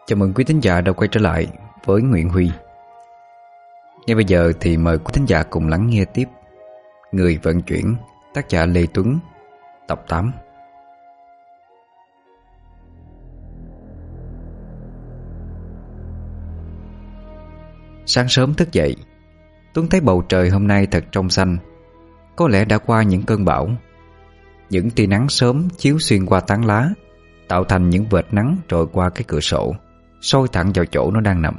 Chào mừng quý thính giả đã quay trở lại với Nguyễn Huy. Ngay bây giờ thì mời quý thính giả cùng lắng nghe tiếp Người vận chuyển, tác giả Lê Tuấn, tập 8. Sáng sớm thức dậy, Tuấn thấy bầu trời hôm nay thật trong xanh. Có lẽ đã qua những cơn bão. Những tia nắng sớm chiếu xuyên qua tán lá, tạo thành những vệt nắng trồi qua cái cửa sổ, soi thẳng vào chỗ nó đang nằm.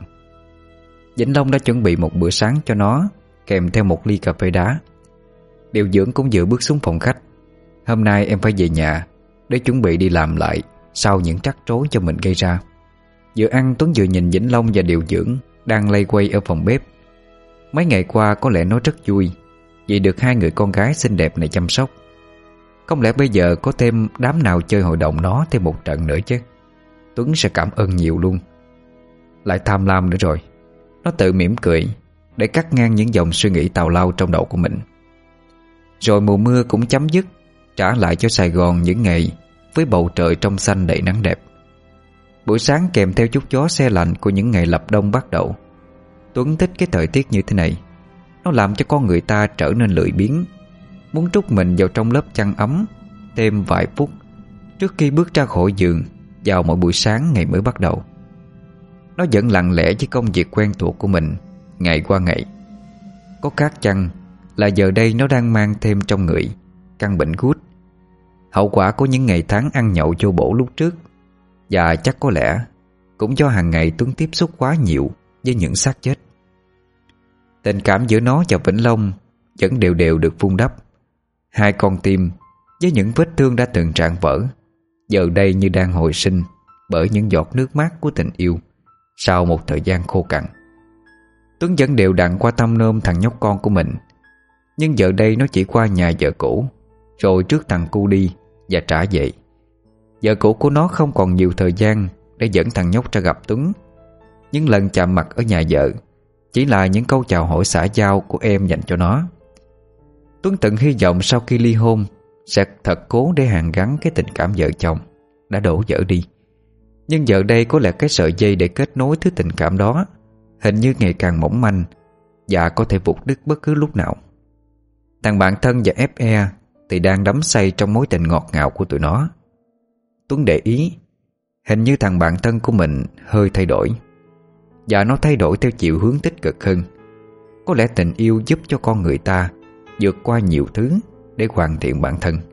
Vĩnh Long đã chuẩn bị một bữa sáng cho nó, kèm theo một ly cà phê đá. Điều dưỡng cũng vừa bước xuống phòng khách. Hôm nay em phải về nhà để chuẩn bị đi làm lại sau những trắc rối cho mình gây ra. Vừa ăn, Tuấn vừa nhìn Vĩnh Long và điều dưỡng đang lây quay ở phòng bếp. Mấy ngày qua có lẽ nó rất vui vì được hai người con gái xinh đẹp này chăm sóc. Không lẽ bây giờ có thêm đám nào chơi hội đồng nó thêm một trận nữa chứ? Tuấn sẽ cảm ơn nhiều luôn. Lại tham lam nữa rồi. Nó tự mỉm cười để cắt ngang những dòng suy nghĩ tào lao trong đầu của mình. Rồi mùa mưa cũng chấm dứt, trả lại cho Sài Gòn những ngày với bầu trời trong xanh đầy nắng đẹp. Buổi sáng kèm theo chút gió se lạnh của những ngày lập đông bắt đầu. Tuấn thích cái thời tiết như thế này. Nó làm cho con người ta trở nên lười biếng, muốn trút mình vào trong lớp chăn ấm thêm vài phút trước khi bước ra khỏi giường vào mỗi buổi sáng ngày mới bắt đầu. Nó vẫn lặng lẽ với công việc quen thuộc của mình ngày qua ngày. Có khác chăng là giờ đây nó đang mang thêm trong người căn bệnh gút, hậu quả của những ngày tháng ăn nhậu vô bổ lúc trước. Và chắc có lẽ cũng do hàng ngày Tuấn tiếp xúc quá nhiều với những xác chết. Tình cảm giữa nó và Vĩnh Long vẫn đều đều được vun đắp. Hai con tim với những vết thương đã từng rạn vỡ giờ đây như đang hồi sinh bởi những giọt nước mắt của tình yêu sau một thời gian khô cằn. Tuấn vẫn đều đặn qua thăm nom thằng nhóc con của mình, nhưng giờ đây nó chỉ qua nhà vợ cũ rồi rước thằng cu đi và trả về. Vợ cũ của nó không còn nhiều thời gian để dẫn thằng nhóc ra gặp Tuấn. Những lần chạm mặt ở nhà vợ chỉ là những câu chào hỏi xã giao của em dành cho nó. Tuấn từng hy vọng sau khi ly hôn sẽ thật cố để hàn gắn cái tình cảm vợ chồng đã đổ vỡ đi. Nhưng giờ đây có lẽ cái sợi dây để kết nối thứ tình cảm đó hình như ngày càng mỏng manh và có thể vụt đứt bất cứ lúc nào. Thằng bạn thân và FE thì đang đắm say trong mối tình ngọt ngào của tụi nó. Tuấn để ý, hình như thằng bạn thân của mình hơi thay đổi, và nó thay đổi theo chiều hướng tích cực hơn. Có lẽ tình yêu giúp cho con người ta vượt qua nhiều thứ để hoàn thiện bản thân.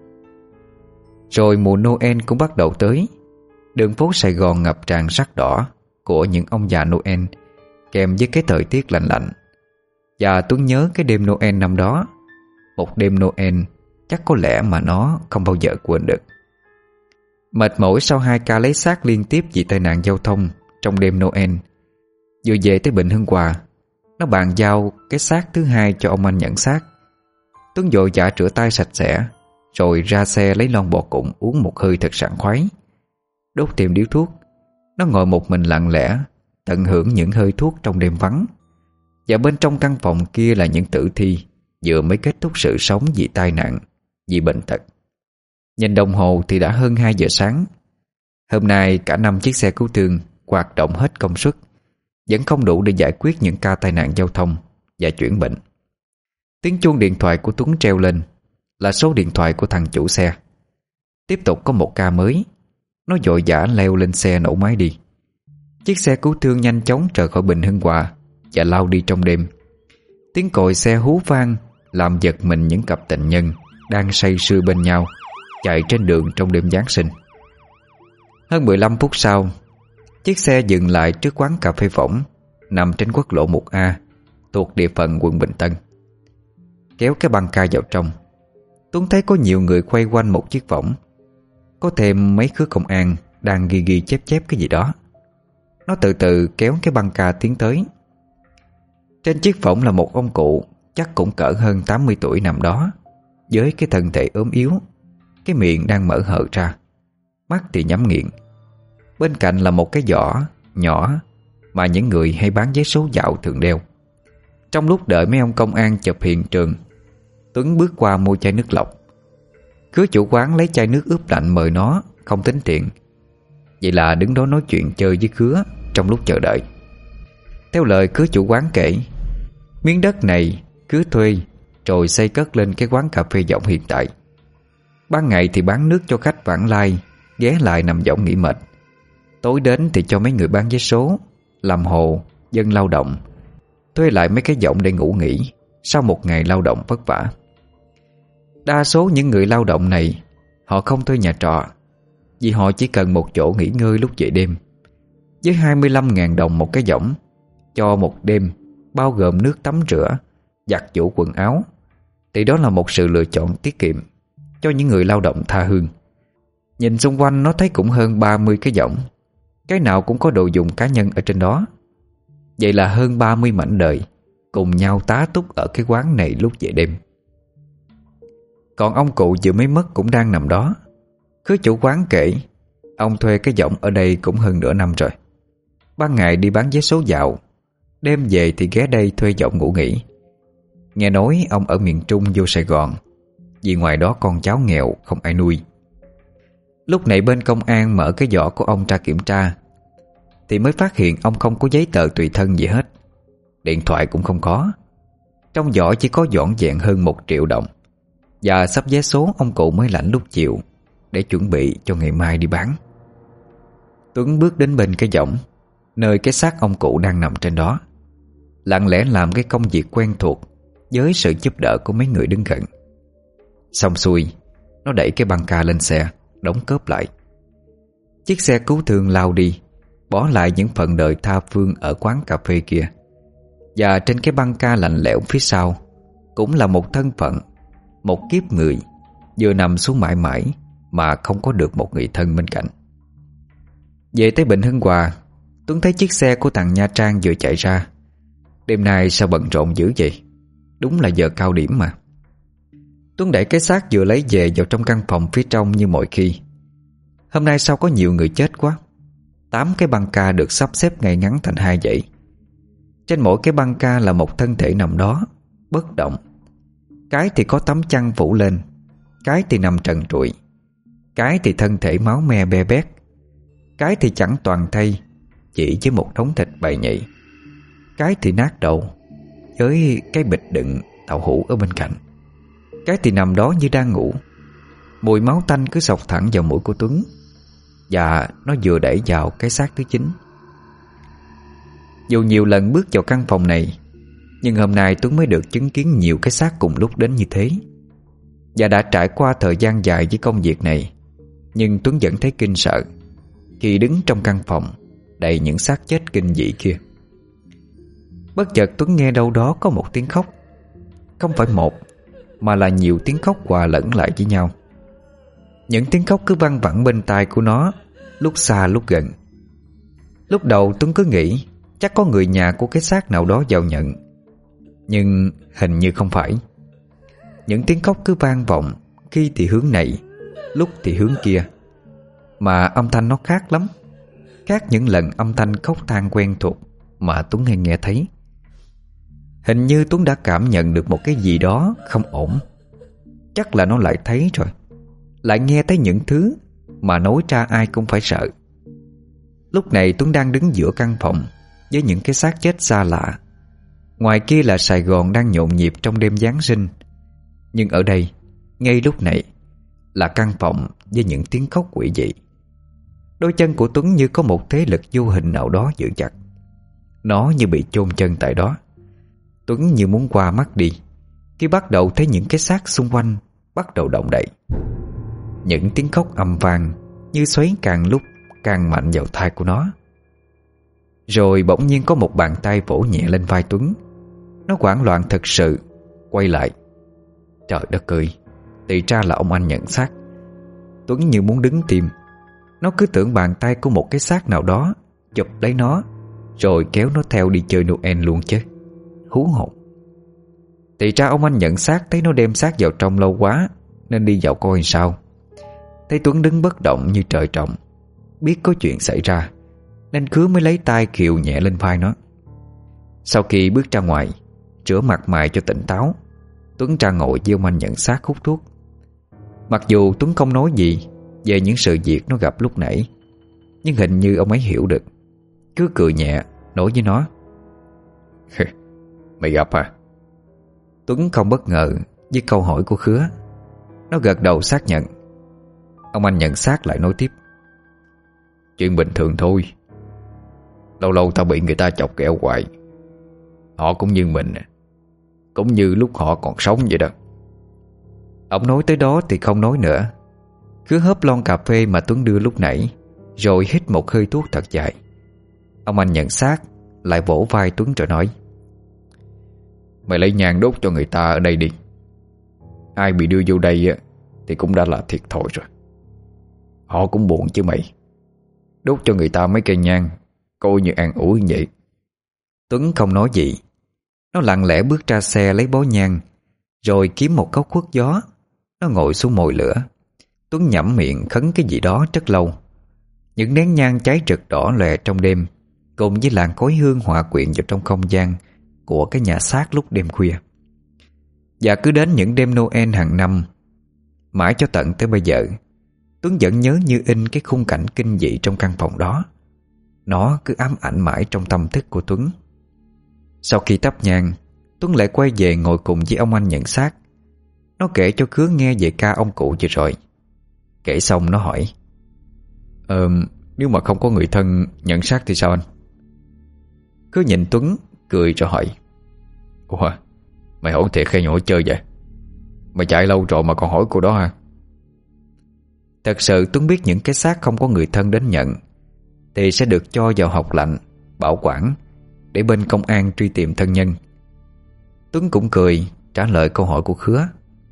Rồi mùa Noel cũng bắt đầu tới. Đường phố Sài Gòn ngập tràn sắc đỏ của những ông già Noel, kèm với cái thời tiết lạnh lạnh. Và Tuấn nhớ cái đêm Noel năm đó, một đêm Noel chắc có lẽ mà nó không bao giờ quên được. Mệt mỏi sau 2 ca lấy xác liên tiếp vì tai nạn giao thông trong đêm Noel, vừa về tới Bình Hưng Hòa, nó bàn giao cái xác thứ hai cho ông anh nhận xác. Tuấn vội vã rửa tay sạch sẽ, rồi ra xe lấy lon bò cụng uống một hơi thật sảng khoái. Đốt thêm điếu thuốc, nó ngồi một mình lặng lẽ tận hưởng những hơi thuốc trong đêm vắng. Và bên trong căn phòng kia là những tử thi vừa mới kết thúc sự sống vì tai nạn, vì bệnh tật. Nhìn đồng hồ thì đã hơn 2 giờ sáng. Hôm nay cả 5 chiếc xe cứu thương hoạt động hết công suất, vẫn không đủ để giải quyết những ca tai nạn giao thông và chuyển bệnh. Tiếng chuông điện thoại của Tuấn treo lên, là số điện thoại của thằng chủ xe. Tiếp tục có một ca mới. Nó vội vã leo lên xe nổ máy đi. Chiếc xe cứu thương nhanh chóng rời khỏi Bình Hưng Hòa và lao đi trong đêm. Tiếng còi xe hú vang làm giật mình những cặp tình nhân đang say sưa bên nhau chạy trên đường trong đêm Giáng sinh. Hơn 15 phút sau, chiếc xe dừng lại trước quán cà phê Phỏng nằm trên quốc lộ 1A thuộc địa phận quận Bình Tân. Kéo cái băng ca vào trong, Tuấn thấy có nhiều người quay quanh một chiếc võng. Có thêm mấy khứa công an đang ghi ghi chép chép cái gì đó. Nó từ từ kéo cái băng ca tiến tới. Trên chiếc võng là một ông cụ chắc cũng cỡ hơn 80 tuổi nằm đó, với cái thân thể ốm yếu, cái miệng đang mở hở ra, mắt thì nhắm nghiền. Bên cạnh là một cái giỏ nhỏ mà những người hay bán vé số dạo thường đeo. Trong lúc đợi mấy ông công an chụp hiện trường, Tuấn bước qua mua chai nước lọc. Khứa chủ quán lấy chai nước ướp lạnh mời nó, không tính tiền. Vậy là đứng đó nói chuyện chơi với Khứa trong lúc chờ đợi. Theo lời cứ chủ quán kể, miếng đất này cứ thuê rồi xây cất lên cái quán cà phê Giọng hiện tại. Ban ngày thì bán nước cho khách vãng lai ghé lại nằm võng nghỉ mệt. Tối đến thì cho mấy người bán vé số, làm hồ, dân lao động thuê lại mấy cái võng để ngủ nghỉ sau một ngày lao động vất vả. Đa số những người lao động này họ không thuê nhà trọ, vì họ chỉ cần một chỗ nghỉ ngơi lúc về đêm. Với 25.000 đồng một cái võng cho một đêm, bao gồm nước tắm rửa, giặt giũ quần áo, thì đó là một sự lựa chọn tiết kiệm cho những người lao động tha hương. Nhìn xung quanh nó thấy cũng hơn 30 cái võng, cái nào cũng có đồ dùng cá nhân ở trên đó. Vậy là hơn 30 mảnh đời cùng nhau tá túc ở cái quán này lúc về đêm. Còn ông cụ vừa mới mất cũng đang nằm đó. Khứ chủ quán kể ông thuê cái võng ở đây cũng hơn nửa năm rồi. Ban ngày đi bán vé số dạo, đêm về thì ghé đây thuê võng ngủ nghỉ. Nghe nói ông ở miền Trung vô Sài Gòn, vì ngoài đó con cháu nghèo không ai nuôi. Lúc này bên công an mở cái giỏ của ông ra kiểm tra thì mới phát hiện ông không có giấy tờ tùy thân gì hết. Điện thoại cũng không có. Trong giỏ chỉ có vỏn vẹn hơn 1 triệu đồng và sắp vé số ông cụ mới lãnh lúc chiều để chuẩn bị cho ngày mai đi bán. Tuấn bước đến bên cái võng nơi cái xác ông cụ đang nằm trên đó, lặng lẽ làm cái công việc quen thuộc với sự giúp đỡ của mấy người đứng gần. Xong xuôi, nó đẩy cái băng ca lên xe, đóng cốp lại. Chiếc xe cứu thương lao đi, bỏ lại những phận đời tha phương ở quán cà phê kia. Và trên cái băng ca lạnh lẽo phía sau cũng là một thân phận, một kiếp người vừa nằm xuống mãi mãi mà không có được một người thân bên cạnh. Về tới Bình Hưng Hòa, Tuấn thấy chiếc xe của thằng Nha Trang vừa chạy ra. Đêm nay sao bận rộn dữ vậy? Đúng là giờ cao điểm mà. Tuấn đẩy cái xác vừa lấy về vào trong căn phòng phía trong như mọi khi. Hôm nay sao có nhiều người chết quá. 8 cái băng ca được sắp xếp ngay ngắn thành 2 dãy. Trên mỗi cái băng ca là một thân thể nằm đó, bất động. Cái thì có tấm chăn phủ lên, cái thì nằm trần trụi, cái thì thân thể máu me be bét, cái thì chẳng toàn thây, chỉ với một đống thịt bầy nhầy, cái thì nát đầu với cái bịch đựng tàu hũ ở bên cạnh, cái thì nằm đó như đang ngủ. Mùi máu tanh cứ xộc thẳng vào mũi của Tuấn, và nó vừa đẩy vào cái xác thứ 9. Dù nhiều lần bước vào căn phòng này, nhưng hôm nay Tuấn mới được chứng kiến nhiều cái xác cùng lúc đến như thế. Và đã trải qua thời gian dài với công việc này, nhưng Tuấn vẫn thấy kinh sợ khi đứng trong căn phòng đầy những xác chết kinh dị kia. Bất chợt Tuấn nghe đâu đó có một tiếng khóc. Không phải một, mà là nhiều tiếng khóc hòa lẫn lại với nhau. Những tiếng khóc cứ văng vẳng bên tai của nó, lúc xa lúc gần. Lúc đầu Tuấn cứ nghĩ chắc có người nhà của cái xác nào đó vào nhận, nhưng hình như không phải. Những tiếng khóc cứ vang vọng, khi thì hướng này, lúc thì hướng kia, mà âm thanh nó khác lắm, khác những lần âm thanh khóc than quen thuộc mà Tuấn hay nghe thấy. Hình như Tuấn đã cảm nhận được một cái gì đó không ổn. Chắc là nó lại thấy rồi, lại nghe thấy những thứ mà nói ra ai cũng phải sợ. Lúc này Tuấn đang đứng giữa căn phòng với những cái xác chết xa lạ. Ngoài kia là Sài Gòn đang nhộn nhịp trong đêm Giáng sinh, nhưng ở đây, ngay lúc này, là căn phòng với những tiếng khóc quỷ dị. Đôi chân của Tuấn như có một thế lực vô hình nào đó giữ chặt. Nó như bị chôn chân tại đó. Tuấn như muốn qua mắt đi khi bắt đầu thấy những cái xác xung quanh bắt đầu động đậy. Những tiếng khóc âm vang như xoáy càng lúc càng mạnh vào tai của nó. Rồi bỗng nhiên có một bàn tay vỗ nhẹ lên vai Tuấn. Nó hoảng loạn thật sự, quay lại. Trời đất ơi, thì ra là ông anh nhận xác. Tuấn như muốn đứng tim. Nó cứ tưởng bàn tay của một cái xác nào đó chụp lấy nó, rồi kéo nó theo đi chơi Noel luôn chứ. Hú hồn. Thì ra ông anh nhận xác thấy nó đem xác vào trong lâu quá, nên đi vào coi sao. Thấy Tuấn đứng bất động như trời trồng, biết có chuyện xảy ra, nên Khứa mới lấy tay khều nhẹ lên vai nó. Sau khi bước ra ngoài, rửa mặt mày cho tỉnh táo, Tuấn ra ngồi với ông anh nhận xác hút thuốc. Mặc dù Tuấn không nói gì về những sự việc nó gặp lúc nãy, nhưng hình như ông ấy hiểu được. Khứa cười nhẹ nói với nó: Mày gặp à? Tuấn không bất ngờ với câu hỏi của Khứa. Nó gật đầu xác nhận. Ông anh nhận xác lại nói tiếp: Chuyện bình thường thôi. Lâu lâu tao bị người ta chọc ghẹo hoài. Họ cũng như mình, cũng như lúc họ còn sống vậy đó. Ông nói tới đó thì không nói nữa. Cứ hớp lon cà phê mà Tuấn đưa lúc nãy, rồi hít một hơi thuốc thật dài. Ông anh nhận xác lại vỗ vai Tuấn rồi nói: Mày lấy nhang đốt cho người ta ở đây đi. Ai bị đưa vô đây thì cũng đã là thiệt thòi rồi. Họ cũng buồn chứ mày. Đốt cho người ta mấy cây nhang, coi như an ủi vậy. Tuấn không nói gì. Nó lặng lẽ bước ra xe lấy bó nhang, rồi kiếm một góc khuất gió. Nó ngồi xuống mồi lửa. Tuấn nhẩm miệng khấn cái gì đó rất lâu. Những nén nhang cháy rực đỏ lòe trong đêm, cùng với làn khói hương hòa quyện vào trong không gian của cái nhà xác lúc đêm khuya. Và cứ đến những đêm Noel hàng năm, mãi cho tận tới bây giờ, Tuấn vẫn nhớ như in cái khung cảnh kinh dị trong căn phòng đó. Nó cứ ám ảnh mãi trong tâm thức của Tuấn. Sau khi thắp nhang, Tuấn lại quay về ngồi cùng với ông anh nhận xác. Nó kể cho Khứa nghe về ca ông cụ vừa rồi. Kể xong nó hỏi: Nếu mà không có người thân nhận xác thì sao anh? Khứa nhìn Tuấn cười rồi hỏi: Ủa, mày hỏi thiệt hay hỏi chơi vậy? Mày chạy lâu rồi mà còn hỏi cô đó hả? Thật sự Tuấn biết những cái xác không có người thân đến nhận thì sẽ được cho vào hộc lạnh, bảo quản để bên công an truy tìm thân nhân. Tuấn cũng cười trả lời câu hỏi của Khứa: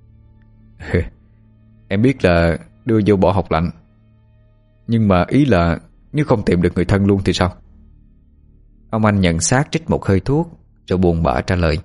Em biết là đưa vô bỏ hộc lạnh, nhưng mà ý là nếu không tìm được người thân luôn thì sao? Ông anh nhận xác trích một hơi thuốc rồi buồn bã trả lời: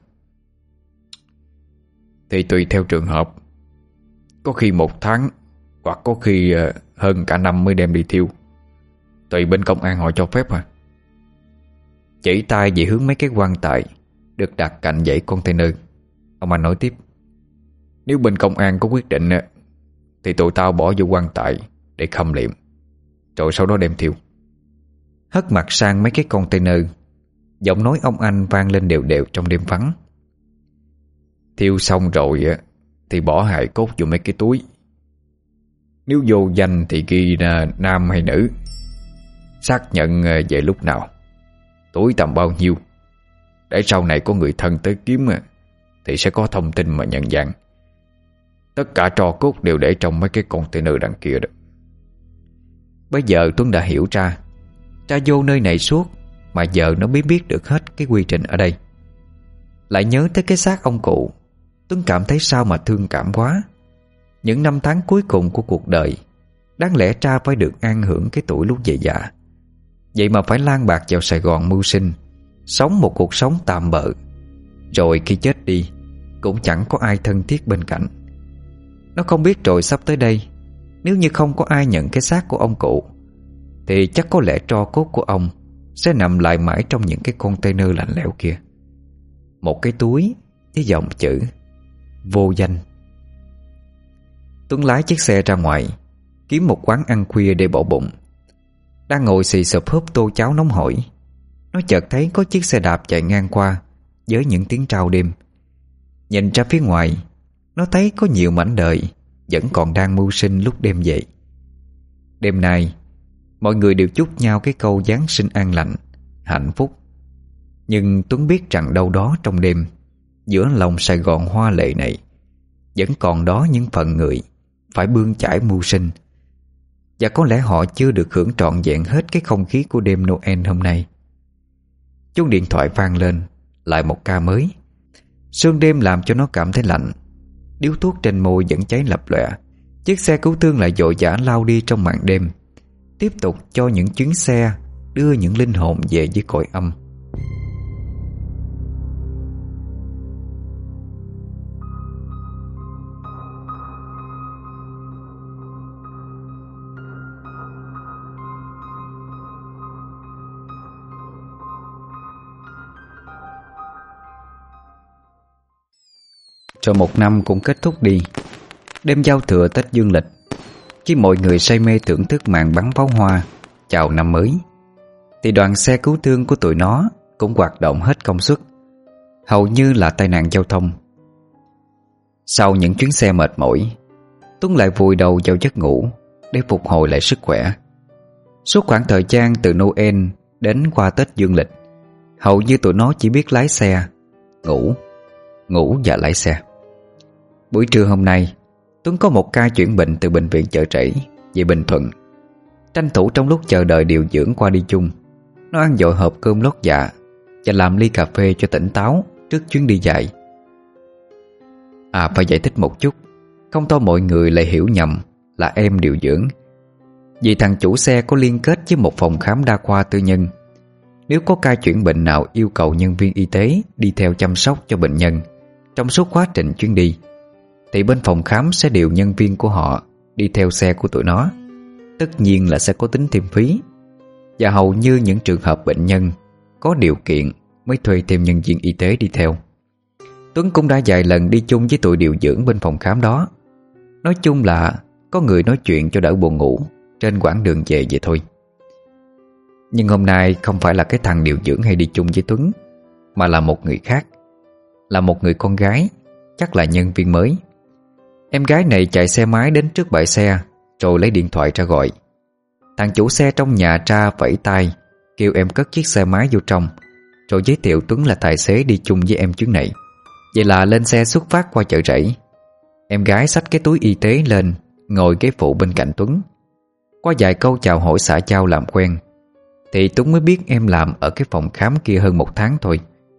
Thì tùy theo trường hợp. Có khi 1 tháng, hoặc có khi hơn cả năm mới đem đi thiêu. Tùy bên công an họ cho phép hả? Chỉ tay về hướng mấy cái quan tài được đặt cạnh dãy container. Ông anh nói tiếp: Nếu bên công an có quyết định thì tụi tao bỏ vô quan tài để khâm liệm, rồi sau đó đem thiêu. Hất mặt sang mấy cái container, giọng nói ông anh vang lên đều đều trong đêm vắng. Thiêu xong rồi thì bỏ hài cốt vô mấy cái túi. Nếu vô danh thì ghi là nam hay nữ, xác nhận về lúc nào, tuổi tầm bao nhiêu, để sau này có người thân tới kiếm thì sẽ có thông tin mà nhận dạng. Tất cả tro cốt đều để trong mấy cái container đằng kia đó. Bây giờ Tuấn đã hiểu ra vô nơi này suốt mà giờ nó mới biết được hết cái quy trình ở đây. Lại nhớ tới cái xác ông cụ, Tuấn cảm thấy sao mà thương cảm quá. Những năm tháng cuối cùng của cuộc đời đáng lẽ cha phải được an hưởng cái tuổi lúc về già, vậy mà phải lang bạc vào Sài Gòn mưu sinh, sống một cuộc sống tạm bợ. Rồi khi chết đi cũng chẳng có ai thân thiết bên cạnh. Nó không biết rồi sắp tới đây, nếu như không có ai nhận cái xác của ông cụ thì chắc có lẽ tro cốt của ông sẽ nằm lại mãi trong những cái container lạnh lẽo kia. Một cái túi với dòng chữ vô danh. Tuấn lái chiếc xe ra ngoài, kiếm một quán ăn khuya để bỏ bụng. Đang ngồi xì xụp húp tô cháo nóng hổi, nó chợt thấy có chiếc xe đạp chạy ngang qua với những tiếng trao đêm. Nhìn ra phía ngoài, nó thấy có nhiều mảnh đời vẫn còn đang mưu sinh lúc đêm dậy. Đêm nay mọi người đều chúc nhau cái câu Giáng sinh an lành, hạnh phúc. Nhưng Tuấn biết rằng đâu đó trong đêm, giữa lòng Sài Gòn hoa lệ này, vẫn còn đó những phận người phải bươn chải mưu sinh. Và có lẽ họ chưa được hưởng trọn vẹn hết cái không khí của đêm Noel hôm nay. Chuông điện thoại vang lên, lại một ca mới. Sương đêm làm cho nó cảm thấy lạnh. Điếu thuốc trên môi vẫn cháy lập lòe. Chiếc xe cứu thương lại vội vã lao đi trong màn đêm, tiếp tục cho những chuyến xe đưa những linh hồn về với cõi âm. Rồi một năm cũng kết thúc đi. Đêm giao thừa Tết dương lịch, khi mọi người say mê thưởng thức màn bắn pháo hoa chào năm mới, thì đoàn xe cứu thương của tụi nó cũng hoạt động hết công suất, hầu như là tai nạn giao thông. Sau những chuyến xe mệt mỏi, Tuấn lại vùi đầu vào giấc ngủ để phục hồi lại sức khỏe. Suốt khoảng thời gian từ Noel đến qua Tết dương lịch, hầu như tụi nó chỉ biết lái xe, ngủ, ngủ và lái xe. Buổi trưa hôm nay, Tuấn có một ca chuyển bệnh từ bệnh viện Chợ Rẫy về Bình Thuận. Tranh thủ trong lúc chờ đợi điều dưỡng qua đi chung, nó ăn dội hộp cơm lót dạ và làm ly cà phê cho tỉnh táo trước chuyến đi dài. Phải giải thích một chút, không to mọi người lại hiểu nhầm là em điều dưỡng. Vì thằng chủ xe có liên kết với một phòng khám đa khoa tư nhân. Nếu có ca chuyển bệnh nào yêu cầu nhân viên y tế đi theo chăm sóc cho bệnh nhân trong suốt quá trình chuyến đi, thì bên phòng khám sẽ điều nhân viên của họ đi theo xe của tụi nó. Tất nhiên là sẽ có tính thêm phí, và hầu như những trường hợp bệnh nhân có điều kiện mới thuê thêm nhân viên y tế đi theo. Tuấn cũng đã vài lần đi chung với tụi điều dưỡng bên phòng khám đó. Nói chung là có người nói chuyện cho đỡ buồn ngủ trên quãng đường về vậy thôi. Nhưng hôm nay không phải là cái thằng điều dưỡng hay đi chung với Tuấn, mà là một người khác. Là một người con gái, chắc là nhân viên mới. Em gái này chạy xe máy đến trước bãi xe, rồi lấy điện thoại ra gọi. Thằng chủ xe trong nhà ra vẫy tay, kêu em cất chiếc xe máy vô trong, rồi giới thiệu Tuấn là tài xế đi chung với em chuyến này. Vậy là lên xe xuất phát qua Chợ Rẫy. Em gái xách cái túi y tế lên, ngồi ghế phụ bên cạnh Tuấn. Qua vài câu chào hỏi xã giao làm quen, thì Tuấn mới biết em làm ở cái phòng khám kia hơn 1 tháng thôi.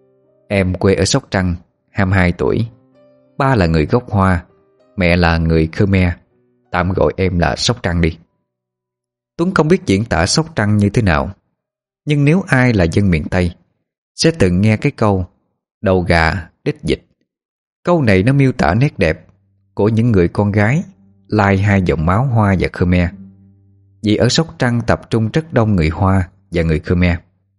Em quê ở Sóc Trăng, 22 tuổi. Ba là người gốc Hoa, mẹ là người Khmer. Tạm gọi em là Sóc Trăng đi. Tuấn không biết diễn tả Sóc Trăng như thế nào, nhưng nếu ai là dân miền Tây sẽ từng nghe cái câu đầu gà đít vịt. Câu này nó miêu tả nét đẹp của những người con gái lai hai dòng máu Hoa và Khmer. Vì ở Sóc Trăng tập trung rất đông người Hoa và người Khmer.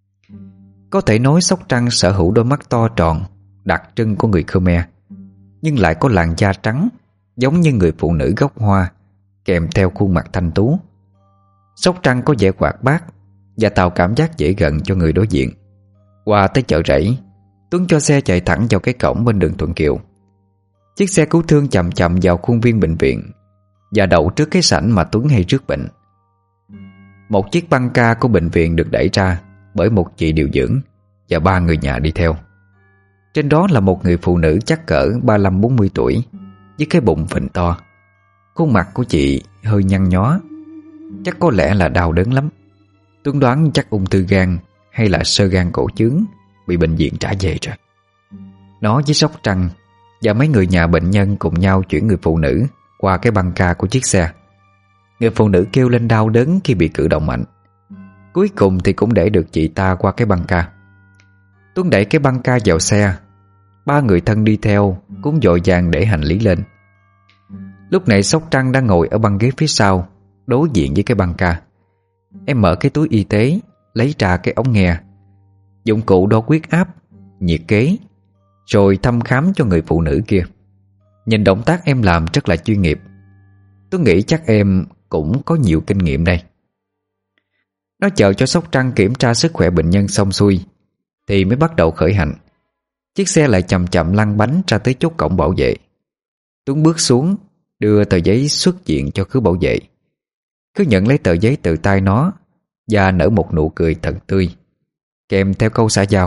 Có thể nói Sóc Trăng sở hữu đôi mắt to tròn đặc trưng của người Khmer, nhưng lại có làn da trắng giống như người phụ nữ gốc Hoa, kèm theo khuôn mặt thanh tú. Sóc Trăng có vẻ hoạt bát và tạo cảm giác dễ gần cho người đối diện. Qua tới Chợ Rẫy, Tuấn cho xe chạy thẳng vào cái cổng bên đường Thuận Kiều. Chiếc xe cứu thương chậm chậm vào khuôn viên bệnh viện và đậu trước cái sảnh mà Tuấn hay rước bệnh. Một chiếc băng ca của bệnh viện được đẩy ra bởi một chị điều dưỡng và 3 người nhà đi theo. Trên đó là một người phụ nữ chắc cỡ 35-40 tuổi với cái bụng phình to. Khuôn mặt của chị hơi nhăn nhó, chắc có lẽ là đau đớn lắm. Tuấn đoán chắc ung thư gan hay là xơ gan cổ chướng, bị bệnh viện trả về rồi. Nó với Sóc Trăng và mấy người nhà bệnh nhân cùng nhau chuyển người phụ nữ qua cái băng ca của chiếc xe. Người phụ nữ kêu lên đau đớn khi bị cử động mạnh. Cuối cùng thì cũng để được chị ta qua cái băng ca. Tuấn đẩy cái băng ca vào xe. 3 người thân đi theo cũng vội vàng để hành lý lên. Lúc này Sóc Trăng đang ngồi ở băng ghế phía sau, đối diện với cái băng ca. Em mở cái túi y tế, lấy ra cái ống nghe, dụng cụ đo huyết áp, nhiệt kế, rồi thăm khám cho người phụ nữ kia. Nhìn động tác em làm rất là chuyên nghiệp. Tôi nghĩ chắc em cũng có nhiều kinh nghiệm đây. Nó chờ cho Sóc Trăng kiểm tra sức khỏe bệnh nhân xong xuôi thì mới bắt đầu khởi hành. Chiếc xe lại chậm chậm lăn bánh ra tới chốt cổng bảo vệ. Tuấn bước xuống, đưa tờ giấy xuất viện cho khứ bảo vệ. Cứ nhận lấy tờ giấy từ tay nó và nở một nụ cười thật tươi, kèm theo câu xã giao: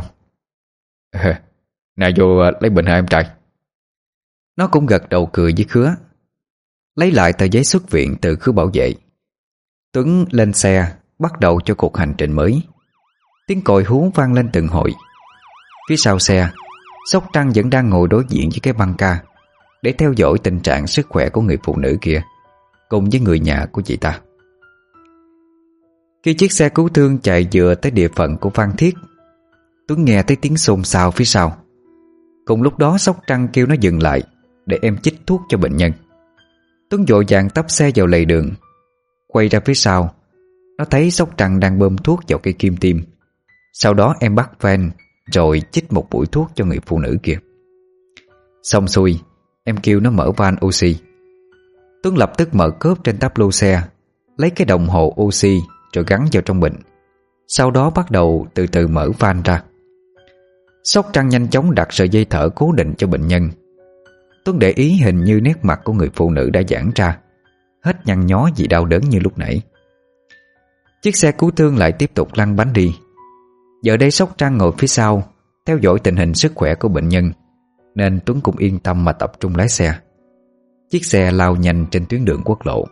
"Nè, vô lấy bệnh hả em trai?" Nó cũng gật đầu cười với Khứa. Lấy lại tờ giấy xuất viện từ khứ bảo vệ, Tuấn lên xe bắt đầu cho cuộc hành trình mới. Tiếng còi hú vang lên từng hồi. Phía sau xe, Sóc Trăng vẫn đang ngồi đối diện với cái băng ca để theo dõi tình trạng sức khỏe của người phụ nữ kia cùng với người nhà của chị ta. Khi chiếc xe cứu thương chạy vừa tới địa phận của Phan Thiết, Tuấn nghe thấy tiếng xôn xao phía sau. Cùng lúc đó Sóc Trăng kêu nó dừng lại để em chích thuốc cho bệnh nhân. Tuấn vội vàng tấp xe vào lề đường. Quay ra phía sau, nó thấy Sóc Trăng đang bơm thuốc vào cây kim tiêm. Sau đó em bắt van rồi chích một mũi thuốc cho người phụ nữ kia. Xong xuôi, em kêu nó mở van oxy. Tuấn lập tức mở cốp trên táp lô xe, lấy cái đồng hồ oxy rồi gắn vào trong bình. sau đó bắt đầu từ từ mở van ra. Sóc Trăng nhanh chóng đặt sợi dây thở cố định cho bệnh nhân. Tuấn để ý hình như nét mặt của người phụ nữ đã giãn ra, hết nhăn nhó vì đau đớn như lúc nãy. Chiếc xe cứu thương lại tiếp tục lăn bánh đi. Giờ đây Sóc Trăng ngồi phía sau, theo dõi tình hình sức khỏe của bệnh nhân, nên Tuấn cũng yên tâm mà tập trung lái xe. Chiếc xe lao nhanh trên tuyến đường quốc lộ.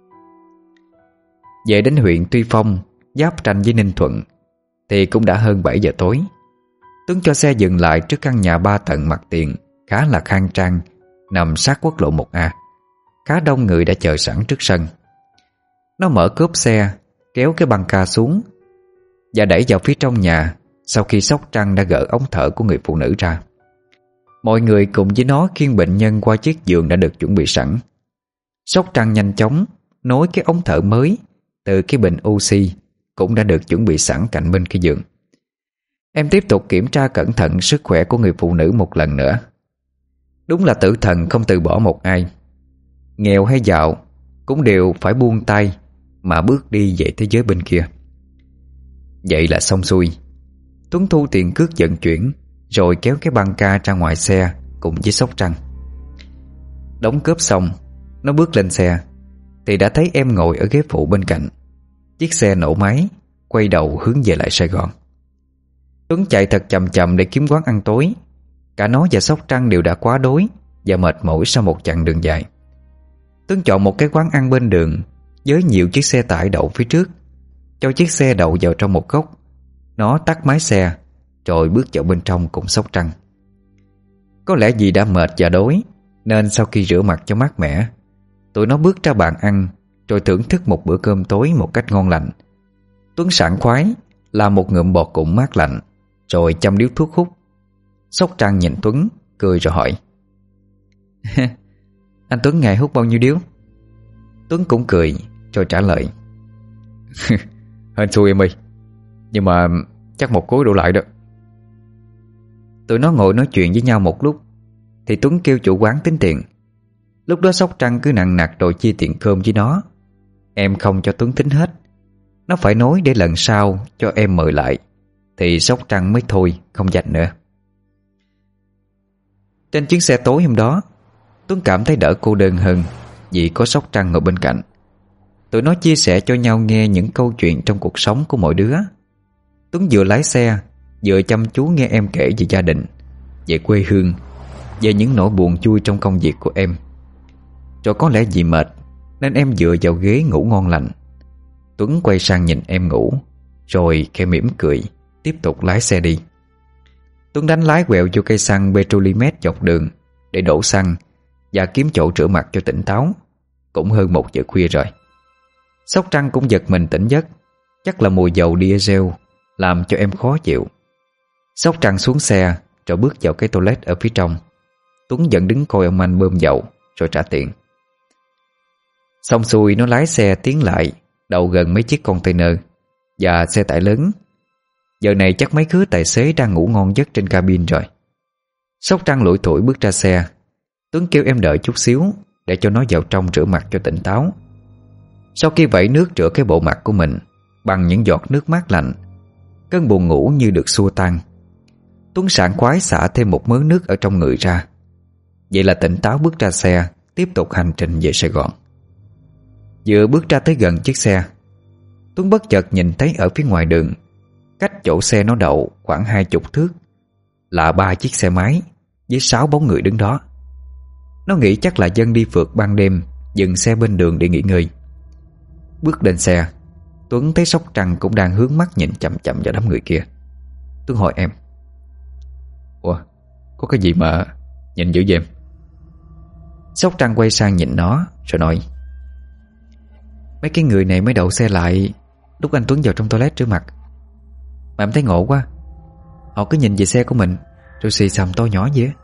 Về đến huyện Tuy Phong, giáp ranh với Ninh Thuận, thì cũng đã hơn 7 giờ tối. Tuấn cho xe dừng lại trước căn nhà 3 tầng mặt tiền, khá là khang trang, nằm sát quốc lộ 1A. Khá đông người đã chờ sẵn trước sân. Nó mở cốp xe, kéo cái băng ca xuống và đẩy vào phía trong nhà. Sau khi Sóc Trăng đã gỡ ống thở của người phụ nữ ra, mọi người cùng với nó khiêng bệnh nhân qua chiếc giường đã được chuẩn bị sẵn. Sóc Trăng nhanh chóng nối cái ống thở mới từ cái bình oxy cũng đã được chuẩn bị sẵn cạnh bên cái giường. Em tiếp tục kiểm tra cẩn thận sức khỏe của người phụ nữ một lần nữa. Đúng là tử thần không từ bỏ một ai. Nghèo hay giàu cũng đều phải buông tay mà bước đi về thế giới bên kia. Vậy là xong xuôi. Tuấn thu tiền cước vận chuyển, rồi kéo cái băng ca ra ngoài xe cùng với Sóc Trăng. Đóng cốp xong, nó bước lên xe thì đã thấy em ngồi ở ghế phụ bên cạnh. Chiếc xe nổ máy, quay đầu hướng về lại Sài Gòn. Tuấn chạy thật chậm chậm để kiếm quán ăn tối. Cả nó và Sóc Trăng đều đã quá đói và mệt mỏi sau một chặng đường dài. Tuấn chọn một cái quán ăn bên đường với nhiều chiếc xe tải đậu phía trước, cho chiếc xe đậu vào trong một góc. Nó tắt máy xe rồi bước vào bên trong cùng Sóc Trăng. Có lẽ vì đã mệt và đói, nên sau khi rửa mặt cho mát mẻ, tụi nó bước ra bàn ăn rồi thưởng thức một bữa cơm tối một cách ngon lành. Tuấn sảng khoái làm một ngụm bọt cụng mát lạnh, rồi châm điếu thuốc hút. Sóc Trăng nhìn Tuấn cười rồi hỏi: Anh Tuấn ngày hút bao nhiêu điếu? Tuấn cũng cười rồi trả lời: Hên xui em ơi, nhưng mà chắc một cối đổ lại đó. Tụi nó ngồi nói chuyện với nhau một lúc thì Tuấn kêu chủ quán tính tiền. Lúc đó Sóc Trăng cứ nằng nặc rồi chia tiền cơm với nó. Em không cho Tuấn tính hết. Nó phải nói để lần sau cho em mời lại, thì Sóc Trăng mới thôi, không dành nữa. Trên chuyến xe tối hôm đó, Tuấn cảm thấy đỡ cô đơn hơn vì có Sóc Trăng ngồi bên cạnh. Tụi nó chia sẻ cho nhau nghe những câu chuyện trong cuộc sống của mỗi đứa. Tuấn vừa lái xe vừa chăm chú nghe em kể về gia đình, về quê hương, về những nỗi buồn vui trong công việc của em. Rồi có lẽ vì mệt nên em dựa vào ghế ngủ ngon lành. Tuấn quay sang nhìn em ngủ, rồi khẽ mỉm cười, tiếp tục lái xe đi. Tuấn đánh lái quẹo vô cây xăng Petrolimex dọc đường để đổ xăng và kiếm chỗ rửa mặt cho tỉnh táo. Cũng hơn 1 giờ khuya rồi. Sóc Trăng cũng giật mình tỉnh giấc. Chắc là mùi dầu diesel làm cho em khó chịu. Sóc Trăng xuống xe rồi bước vào cái toilet ở phía trong. Tuấn vẫn đứng coi ông anh bơm dầu rồi trả tiền. Xong xuôi nó lái xe tiến lại, đậu gần mấy chiếc container và xe tải lớn. Giờ này chắc mấy khứa tài xế đang ngủ ngon giấc trên cabin rồi. Sóc Trăng lủi thủi bước ra xe. Tuấn kêu em đợi chút xíu để cho nó vào trong rửa mặt cho tỉnh táo. Sau khi vẩy nước rửa cái bộ mặt của mình bằng những giọt nước mát lạnh, cơn buồn ngủ như được xua tan. Tuấn sảng khoái xả thêm một mớ nước ở trong người ra. Vậy là tỉnh táo bước ra xe, tiếp tục hành trình về Sài Gòn. Vừa bước ra tới gần chiếc xe, Tuấn bất chợt nhìn thấy ở phía ngoài đường, cách chỗ xe nó đậu khoảng 20 thước, là 3 chiếc xe máy với 6 bóng người đứng đó. Nó nghĩ chắc là dân đi phượt ban đêm dừng xe bên đường để nghỉ ngơi. Bước lên xe, Tuấn thấy Sóc Trăng cũng đang hướng mắt nhìn chằm chằm vào đám người kia. Tuấn hỏi em: Ủa, có cái gì mà nhìn dữ vậy em? Sóc Trăng quay sang nhìn nó rồi nói: Mấy cái người này mới đậu xe lại lúc anh Tuấn vào trong toilet rửa mặt. Mà em thấy ngộ quá. Họ cứ nhìn về xe của mình rồi xì xầm to nhỏ vậy.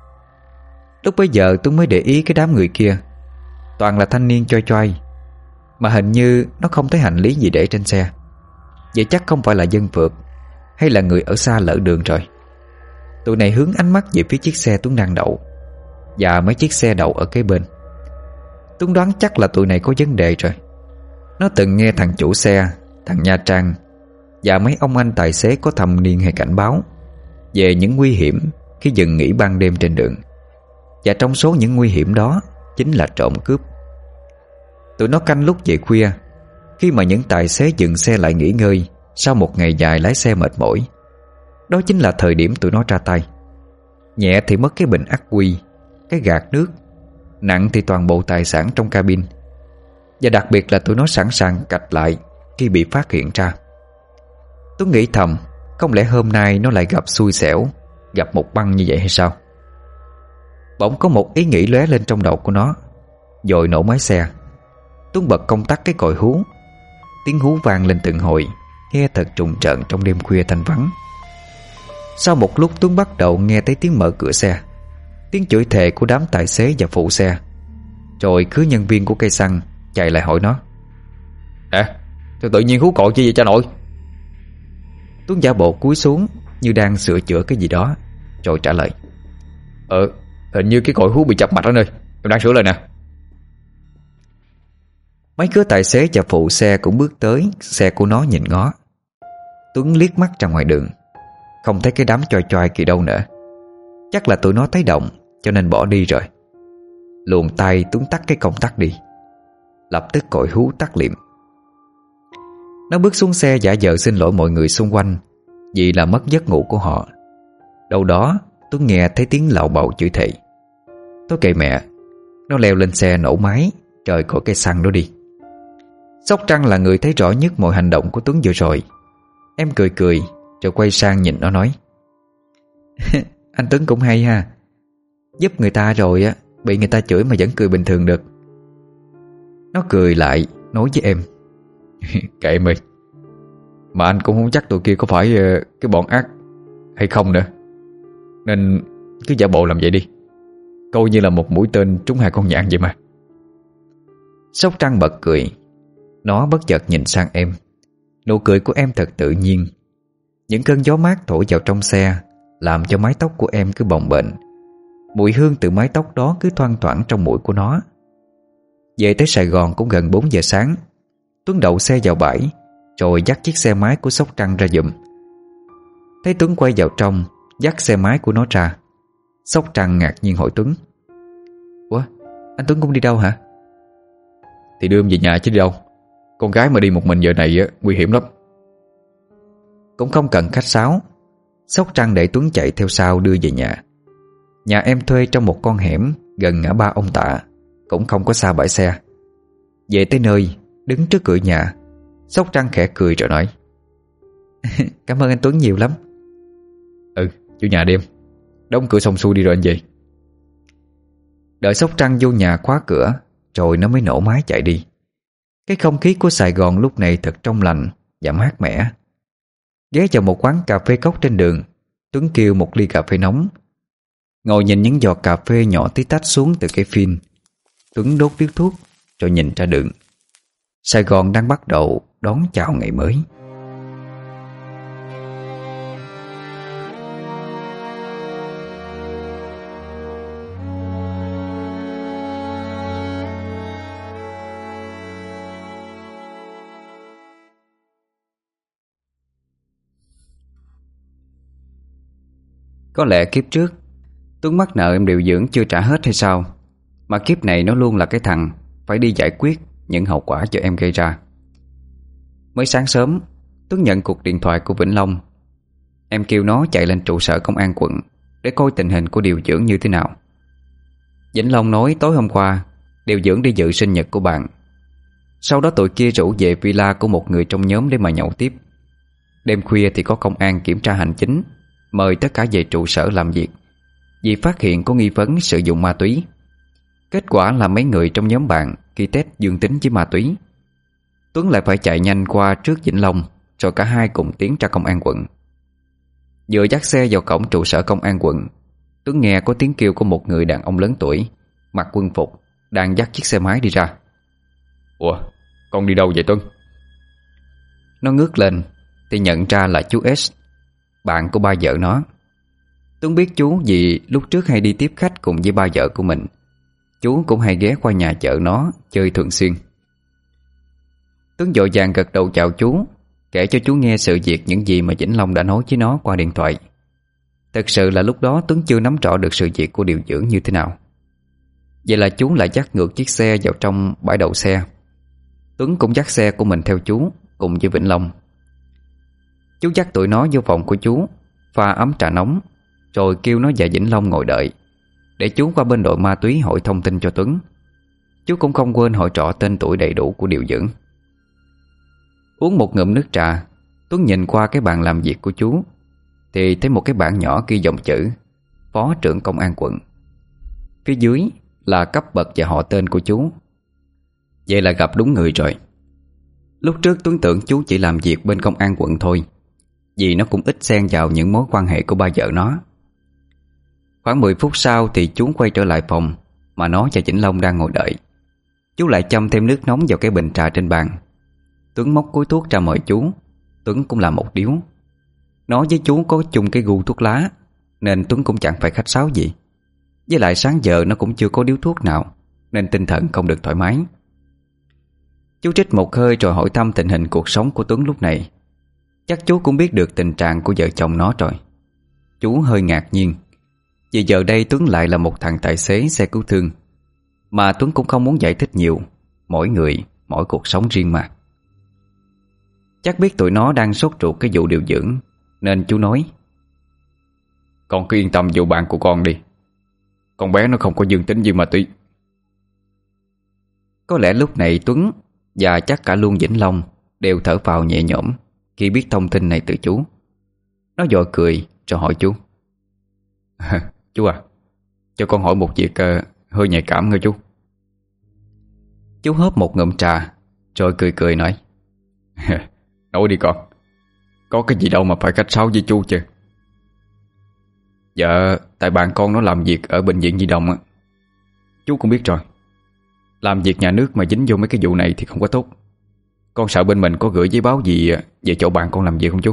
Lúc bấy giờ Tuấn mới để ý cái đám người kia toàn là thanh niên choi choai, mà hình như nó không thấy hành lý gì để trên xe. Vậy chắc không phải là dân phượt hay là người ở xa lỡ đường rồi. Tụi này hướng ánh mắt về phía chiếc xe Tuấn đang đậu và mấy chiếc xe đậu ở kế bên. Tuấn đoán chắc là tụi này có vấn đề rồi. Nó từng nghe thằng chủ xe, thằng Nha Trang, và mấy ông anh tài xế có thâm niên hay cảnh báo về những nguy hiểm khi dừng nghỉ ban đêm trên đường. Và trong số những nguy hiểm đó chính là trộm cướp. Tụi nó canh lúc về khuya, khi mà những tài xế dừng xe lại nghỉ ngơi sau một ngày dài lái xe mệt mỏi. Đó chính là thời điểm tụi nó ra tay. Nhẹ thì mất cái bình ắc quy, cái gạt nước, nặng thì toàn bộ tài sản trong cabin. Và đặc biệt là tụi nó sẵn sàng cạch lại khi bị phát hiện ra. Tuấn nghĩ thầm, không lẽ hôm nay nó lại gặp xui xẻo, gặp một băng như vậy hay sao? Bỗng có một ý nghĩ lóe lên trong đầu của nó, rồi nổ máy xe. Tuấn bật công tắc cái còi hú. Tiếng hú vang lên từng hồi, nghe thật trùng trợn trong đêm khuya thanh vắng. Sau một lúc Tuấn bắt đầu nghe thấy tiếng mở cửa xe, tiếng chửi thề của đám tài xế và phụ xe. Rồi cứ nhân viên của cây xăng chạy lại hỏi nó: Tôi tự nhiên hú còi chi vậy cha nội? Tuấn giả bộ cúi xuống như đang sửa chữa cái gì đó, rồi trả lời: Hình như cái còi hú bị chập mạch anh ơi, em đang sửa lại nè. Mấy đứa tài xế và phụ xe cũng bước tới xe của nó nhìn ngó. Tuấn liếc mắt ra ngoài đường, không thấy cái đám choi choi kỳ đâu nữa. Chắc là tụi nó thấy động cho nên bỏ đi rồi. Luồn tay Tuấn tắt cái công tắc đi. Lập tức còi hú tắt liệm. Nó bước xuống xe giả vờ xin lỗi mọi người xung quanh vì là mất giấc ngủ của họ. Đâu đó Tuấn nghe thấy tiếng lạo bạo chửi thề. Tôi kệ mẹ. Nó leo lên xe nổ máy rời khỏi cây xăng đó đi. Sóc Trăng là người thấy rõ nhất mọi hành động của Tuấn vừa rồi. Em cười cười rồi quay sang nhìn nó nói: Anh Tuấn cũng hay ha, giúp người ta rồi á, bị người ta chửi mà vẫn cười bình thường được. Nó cười lại nói với em: Kệ em ơi, mà anh cũng không chắc tụi kia có phải cái bọn ác hay không nữa, nên cứ giả bộ làm vậy đi, coi như là một mũi tên trúng hai con nhạn vậy mà. Sóc Trăng bật cười. Nó bất chợt nhìn sang em. Nụ cười của em thật tự nhiên. Những cơn gió mát thổi vào trong xe làm cho mái tóc của em cứ bồng bềnh. Mùi hương từ mái tóc đó cứ thoang thoảng trong mũi của nó. Về tới Sài Gòn cũng gần 4 giờ sáng. Tuấn đậu xe vào bãi, rồi dắt chiếc xe máy của Sóc Trăng ra giùm. Thấy Tuấn quay vào trong, dắt xe máy của nó ra, Sóc Trăng ngạc nhiên hỏi Tuấn: Ủa, anh Tuấn cũng đi đâu hả? Thì đưa em về nhà chứ đi đâu. Con gái mà đi một mình giờ này nguy hiểm lắm. Cũng không cần khách sáo, Sóc Trăng để Tuấn chạy theo sau đưa về nhà. Nhà em thuê trong một con hẻm gần ngã ba ông Tạ, cũng không có xa bãi xe. Về tới nơi, đứng trước cửa nhà, Sóc Trăng khẽ cười rồi nói: Cảm ơn anh Tuấn nhiều lắm. Vô nhà đi em. Đóng cửa xong xuôi đi rồi anh về. Đợi Sóc Trăng vô nhà khóa cửa, rồi nó mới nổ máy chạy đi. Cái không khí của Sài Gòn lúc này thật trong lành và mát mẻ. Ghé vào một quán cà phê cốc trên đường, Tuấn kêu một ly cà phê nóng. Ngồi nhìn những giọt cà phê nhỏ tí tách xuống từ cái phin, Tuấn đốt điếu thuốc rồi nhìn ra đường. Sài Gòn đang bắt đầu đón chào ngày mới. Có lẽ kiếp trước Tuấn mắc nợ em điều dưỡng chưa trả hết hay sao, mà kiếp này nó luôn là cái thằng phải đi giải quyết những hậu quả cho em gây ra. Mới sáng sớm, Tuấn nhận cuộc điện thoại của Vĩnh Long. Em kêu nó chạy lên trụ sở công an quận để coi tình hình của điều dưỡng như thế nào. Vĩnh Long nói tối hôm qua điều dưỡng đi dự sinh nhật của bạn. Sau đó tụi kia rủ về villa của một người trong nhóm để mà nhậu tiếp. Đêm khuya thì có công an kiểm tra hành chính, mời tất cả về trụ sở làm việc vì phát hiện có nghi vấn sử dụng ma túy. Kết quả là mấy người trong nhóm bạn khi test dương tính với ma túy. Tuấn lại phải chạy nhanh qua trước Vĩnh Long, rồi cả hai cùng tiến ra công an quận. Vừa dắt xe vào cổng trụ sở công an quận, Tuấn nghe có tiếng kêu của một người đàn ông lớn tuổi, mặc quân phục, đang dắt chiếc xe máy đi ra. Ủa, con đi đâu vậy Tuấn? Nó ngước lên thì nhận ra là chú S, bạn của ba vợ nó. Tuấn biết chú vì lúc trước hay đi tiếp khách cùng với ba vợ của mình. Chú cũng hay ghé qua nhà vợ nó chơi thường xuyên. Tuấn vội vàng gật đầu chào chú, kể cho chú nghe sự việc những gì mà Vĩnh Long đã nói với nó qua điện thoại. Thực sự là lúc đó Tuấn chưa nắm rõ được sự việc của điều dưỡng như thế nào. Vậy là chú lại dắt ngược chiếc xe vào trong bãi đậu xe. Tuấn cũng dắt xe của mình theo chú cùng với Vĩnh Long. Chú dắt tụi nó vô phòng của chú, pha ấm trà nóng, rồi kêu nó và Vĩnh Long ngồi đợi, để chú qua bên đội ma túy hỏi thông tin cho Tuấn. Chú cũng không quên hỏi rõ tên tuổi đầy đủ của điều dưỡng. Uống một ngụm nước trà, Tuấn nhìn qua cái bàn làm việc của chú, thì thấy một cái bảng nhỏ ghi dòng chữ Phó trưởng công an quận. Phía dưới là cấp bậc và họ tên của chú. Vậy là gặp đúng người rồi. Lúc trước Tuấn tưởng chú chỉ làm việc bên công an quận thôi, vì nó cũng ít xen vào những mối quan hệ của ba vợ nó. Khoảng 10 phút sau thì chú quay trở lại phòng mà nó và Vĩnh Long đang ngồi đợi. Chú lại châm thêm nước nóng vào cái bình trà trên bàn. Tuấn móc cối thuốc ra mời chú. Tuấn cũng làm một điếu. Nó với chú có chung cái gu thuốc lá, nên Tuấn cũng chẳng phải khách sáo gì. Với lại sáng giờ nó cũng chưa có điếu thuốc nào, nên tinh thần không được thoải mái. Chú trích một hơi rồi hỏi thăm tình hình cuộc sống của Tuấn lúc này. Chắc chú cũng biết được tình trạng của vợ chồng nó rồi. Chú hơi ngạc nhiên, vì giờ đây Tuấn lại là một thằng tài xế xe cứu thương. Mà Tuấn cũng không muốn giải thích nhiều, mỗi người mỗi cuộc sống riêng mà. Chắc biết tụi nó đang sốt ruột cái vụ điều dưỡng, nên chú nói: Con cứ yên tâm vụ bạn của con đi. Con bé nó không có dương tính với ma túy. Có lẽ lúc này Tuấn và chắc cả luôn Vĩnh Long đều thở phào nhẹ nhõm khi biết thông tin này từ chú. Nó vội cười rồi hỏi chú: Chú à, cho con hỏi một việc hơi nhạy cảm nghe chú. Chú hớp một ngụm trà rồi cười cười nói: Nói đi con. Có cái gì đâu mà phải khách sáo với chú chứ. Dạ, tại bạn con nó làm việc ở bệnh viện Nhi Đồng á. Chú cũng biết rồi, làm việc nhà nước mà dính vô mấy cái vụ này thì không có tốt. Con sợ bên mình có gửi giấy báo gì về chỗ bạn con làm việc không chú?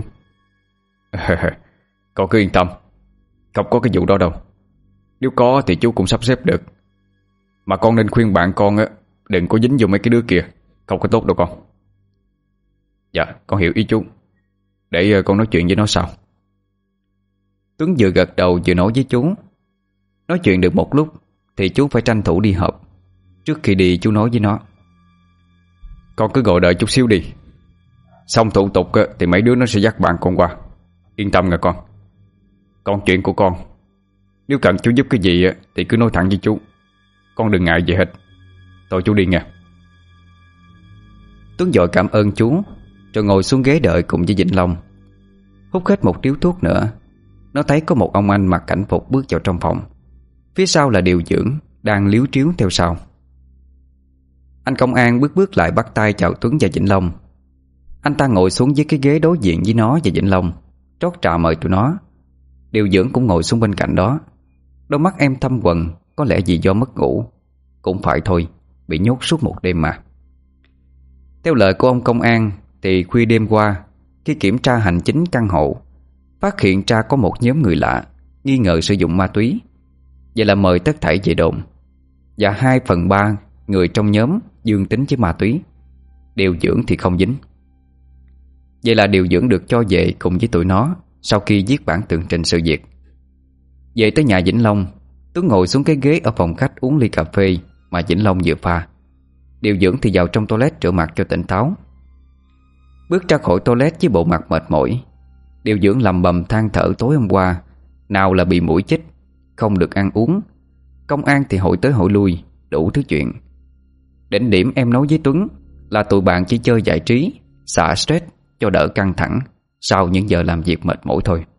Con cứ yên tâm, không có cái vụ đó đâu. Nếu có thì chú cũng sắp xếp được. Mà con nên khuyên bạn con đừng có dính vô mấy cái đứa kia, không có tốt đâu con. Dạ, con hiểu ý chú. Để con nói chuyện với nó sau. Tuấn vừa gật đầu vừa nói với chú. Nói chuyện được một lúc thì chú phải tranh thủ đi họp. Trước khi đi chú nói với nó: Con cứ ngồi đợi chút xíu đi. Xong thủ tục thì mấy đứa nó sẽ dắt bạn con qua. Yên tâm nha con. Còn chuyện của con, nếu cần chú giúp cái gì thì cứ nói thẳng với chú. Con đừng ngại gì hết. Thôi chú đi nha. Tuấn vội cảm ơn chú, rồi ngồi xuống ghế đợi cùng với Vĩnh Long. Hút hết một điếu thuốc nữa, nó thấy có một ông anh mặc cảnh phục bước vào trong phòng. Phía sau là điều dưỡng đang líu tríu theo sau. Anh công an bước lại bắt tay chào Tuấn và Vĩnh Long. Anh ta ngồi xuống với cái ghế đối diện với nó và Vĩnh Long, rót trà mời tụi nó. Điều dưỡng cũng ngồi xuống bên cạnh đó. Đôi mắt em thâm quầng, có lẽ vì do mất ngủ. Cũng phải thôi, bị nhốt suốt một đêm mà. Theo lời của ông công an thì khuya đêm qua, khi kiểm tra hành chính căn hộ, phát hiện ra có một nhóm người lạ nghi ngờ sử dụng ma túy. Vậy là mời tất thảy về đồn. Và 2/3 người trong nhóm dương tính với ma túy. Điều dưỡng thì không dính. Vậy là điều dưỡng được cho về cùng với tụi nó sau khi viết bản tường trình sự việc. Về tới nhà Vĩnh Long, Tuấn ngồi xuống cái ghế ở phòng khách uống ly cà phê mà Vĩnh Long vừa pha. Điều dưỡng thì vào trong toilet rửa mặt cho tỉnh táo. Bước ra khỏi toilet với bộ mặt mệt mỏi, điều dưỡng lầm bầm than thở tối hôm qua. Nào là bị muỗi chích, không được ăn uống. Công an thì hỏi tới hỏi lui, đủ thứ chuyện. Đỉnh điểm em nói với Tuấn là tụi bạn chỉ chơi giải trí, xả stress cho đỡ căng thẳng sau những giờ làm việc mệt mỏi thôi.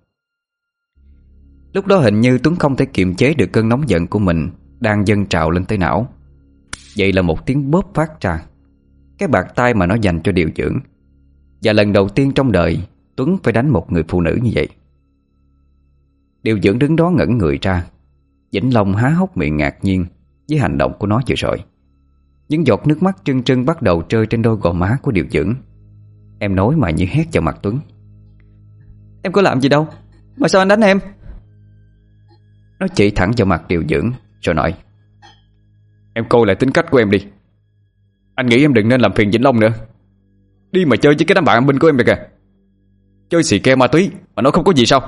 Lúc đó hình như Tuấn không thể kiềm chế được cơn nóng giận của mình đang dâng trào lên tới não. Vậy là một tiếng bóp phát ra, cái bạt tay mà nó dành cho điều dưỡng. Và lần đầu tiên trong đời Tuấn phải đánh một người phụ nữ như vậy. Điều dưỡng đứng đó ngẩn người ra. Vĩnh Long há hốc miệng ngạc nhiên với hành động của nó vừa rồi. Những giọt nước mắt trưng trưng bắt đầu rơi trên đôi gò má của điều dưỡng. Em nói mà như hét vào mặt Tuấn: Em có làm gì đâu, mà sao anh đánh em? Nó chỉ thẳng vào mặt điều dưỡng rồi nói: Em coi lại tính cách của em đi. Anh nghĩ em đừng nên làm phiền Vĩnh Long nữa. Đi mà chơi với cái đám bạn binh của em kìa. Chơi xì ke ma túy mà nó không có gì sao?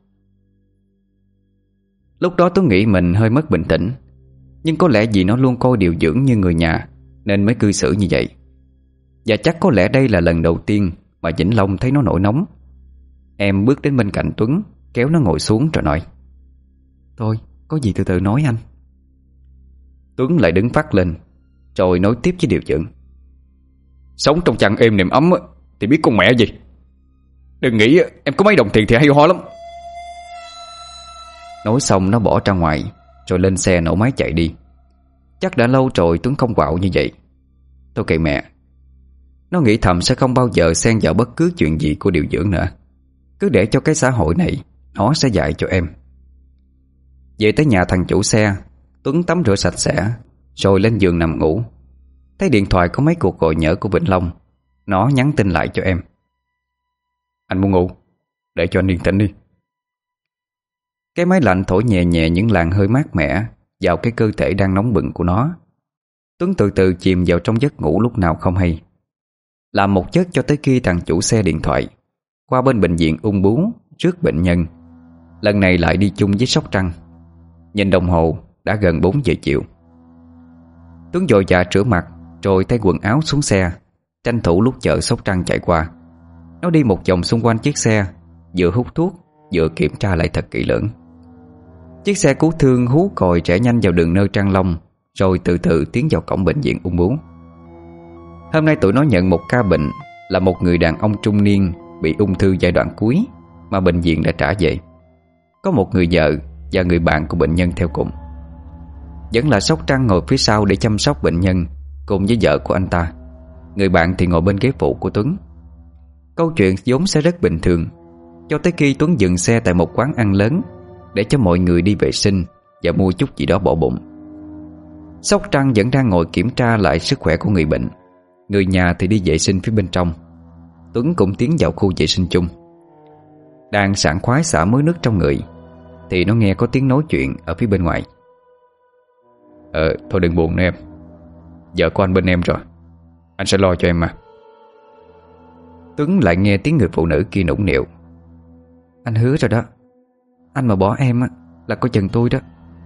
Lúc đó Tuấn nghĩ mình hơi mất bình tĩnh, nhưng có lẽ vì nó luôn coi điều dưỡng như người nhà nên mới cư xử như vậy. Và chắc có lẽ đây là lần đầu tiên mà Vĩnh Long thấy nó nổi nóng. Em bước đến bên cạnh Tuấn, kéo nó ngồi xuống rồi nói: "Thôi, có gì từ từ nói anh." Tuấn lại đứng phắt lên rồi nói tiếp với điều dưỡng: Sống trong chăn êm nệm ấm thì biết con mẹ gì. Đừng nghĩ em có mấy đồng tiền thì hay ho lắm. Nói xong nó bỏ ra ngoài rồi lên xe nổ máy chạy đi. Chắc đã lâu rồi Tuấn không quạo như vậy. Tôi kệ mẹ. Nó nghĩ thầm sẽ không bao giờ xen vào bất cứ chuyện gì của điều dưỡng nữa. Cứ để cho cái xã hội này nó sẽ dạy cho em. Về tới nhà thằng chủ xe, Tuấn tắm rửa sạch sẽ rồi lên giường nằm ngủ. Thấy điện thoại có mấy cuộc gọi nhỡ của Vĩnh Long. Nó nhắn tin lại cho em: Anh muốn ngủ, để cho anh yên tĩnh đi. Cái máy lạnh thổi nhẹ nhẹ những làn hơi mát mẻ vào cái cơ thể đang nóng bừng của nó. Tuấn từ từ chìm vào trong giấc ngủ lúc nào không hay. Làm một giấc cho tới khi thằng chủ xe điện thoại qua bên bệnh viện ung bướu rước bệnh nhân. Lần này lại đi chung với Sóc Trăng. Nhìn đồng hồ đã gần 4 giờ chiều. Tuấn vội vã rửa mặt rồi thay quần áo xuống xe, tranh thủ lúc chợ Sóc Trăng chạy qua. Nó đi một vòng xung quanh chiếc xe, vừa hút thuốc vừa kiểm tra lại thật kỹ lưỡng. Chiếc xe cứu thương hú còi rẽ nhanh vào đường Nơ Trang Long, rồi từ từ tiến vào cổng bệnh viện ung bướu. Hôm nay tụi nó nhận một ca bệnh là một người đàn ông trung niên bị ung thư giai đoạn cuối mà bệnh viện đã trả về. Có một người vợ và người bạn của bệnh nhân theo cùng. Vẫn là Sóc Trăng ngồi phía sau để chăm sóc bệnh nhân cùng với vợ của anh ta. Người bạn thì ngồi bên ghế phụ của Tuấn. Câu chuyện vốn sẽ rất bình thường, cho tới khi Tuấn dừng xe tại một quán ăn lớn để cho mọi người đi vệ sinh và mua chút gì đó bỏ bụng. Sóc Trăng vẫn đang ngồi kiểm tra lại sức khỏe của người bệnh. Người nhà thì đi vệ sinh phía bên trong. Tuấn cũng tiến vào khu vệ sinh chung. Đang sảng khoái xả mới nước trong người thì nó nghe có tiếng nói chuyện ở phía bên ngoài. Thôi đừng buồn nữa em. Vợ của anh bên em rồi, anh sẽ lo cho em mà. Tuấn lại nghe tiếng người phụ nữ kia nũng nịu: "Anh hứa rồi đó. Anh mà bỏ em là coi chừng tôi đó."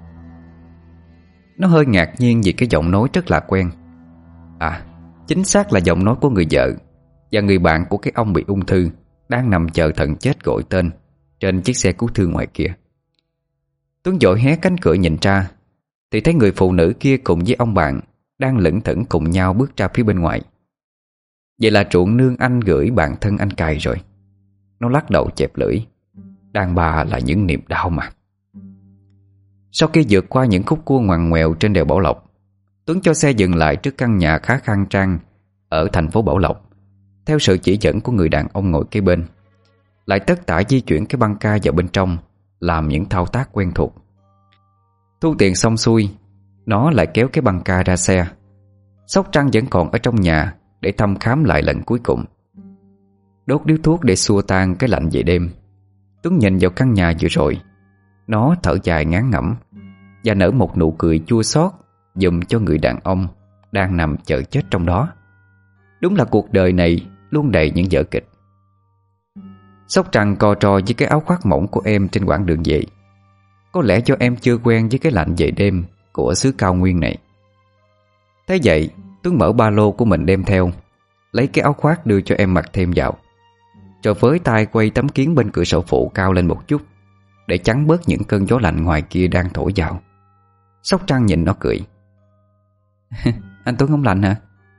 Nó hơi ngạc nhiên vì cái giọng nói rất là quen. Chính xác là giọng nói của người vợ và người bạn của cái ông bị ung thư đang nằm chờ thần chết gọi tên trên chiếc xe cứu thương ngoài kia. Tuấn vội hé cánh cửa nhìn ra thì thấy người phụ nữ kia cùng với ông bạn đang lững thững cùng nhau bước ra phía bên ngoài. Vậy là ruộng nương anh gửi bạn thân anh cày rồi. Nó lắc đầu chẹp lưỡi. Đàn bà là những niềm đau mà. Sau khi vượt qua những khúc cua ngoằn ngoèo trên đèo Bảo Lộc, Tuấn cho xe dừng lại trước căn nhà khá khang trang ở thành phố Bảo Lộc, theo sự chỉ dẫn của người đàn ông ngồi kế bên. Lại tất tả di chuyển cái băng ca vào bên trong, làm những thao tác quen thuộc. Thu tiền xong xuôi, nó lại kéo cái băng ca ra xe. Sóc Trăng vẫn còn ở trong nhà để thăm khám lại lần cuối cùng. Đốt điếu thuốc để xua tan cái lạnh về đêm. Tuấn nhìn vào căn nhà vừa rồi. Nó thở dài ngán ngẩm và nở một nụ cười chua xót dùm cho người đàn ông đang nằm chờ chết trong đó. Đúng là cuộc đời này luôn đầy những vở kịch. Sóc Trăng co ro với cái áo khoác mỏng của em trên quãng đường về. Có lẽ do em chưa quen với cái lạnh về đêm của xứ cao nguyên này. Thế vậy Tuấn mở ba lô của mình đem theo, lấy cái áo khoác đưa cho em mặc thêm vào, rồi với tay quay tấm kiến bên cửa sổ phụ cao lên một chút để chắn bớt những cơn gió lạnh ngoài kia đang thổi vào. Sóc Trăng nhìn nó cười. Anh Tuấn không lạnh hả?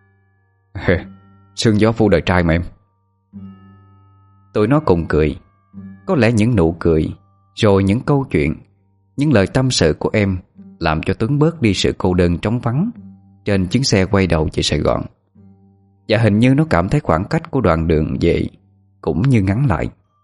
Sương gió phủ đời trai mà em. Tụi nó cùng cười. Có lẽ những nụ cười, rồi những câu chuyện, những lời tâm sự của em làm cho Tuấn bớt đi sự cô đơn trống vắng trên chuyến xe quay đầu về Sài Gòn. Và hình như nó cảm thấy khoảng cách của đoạn đường về cũng như ngắn lại.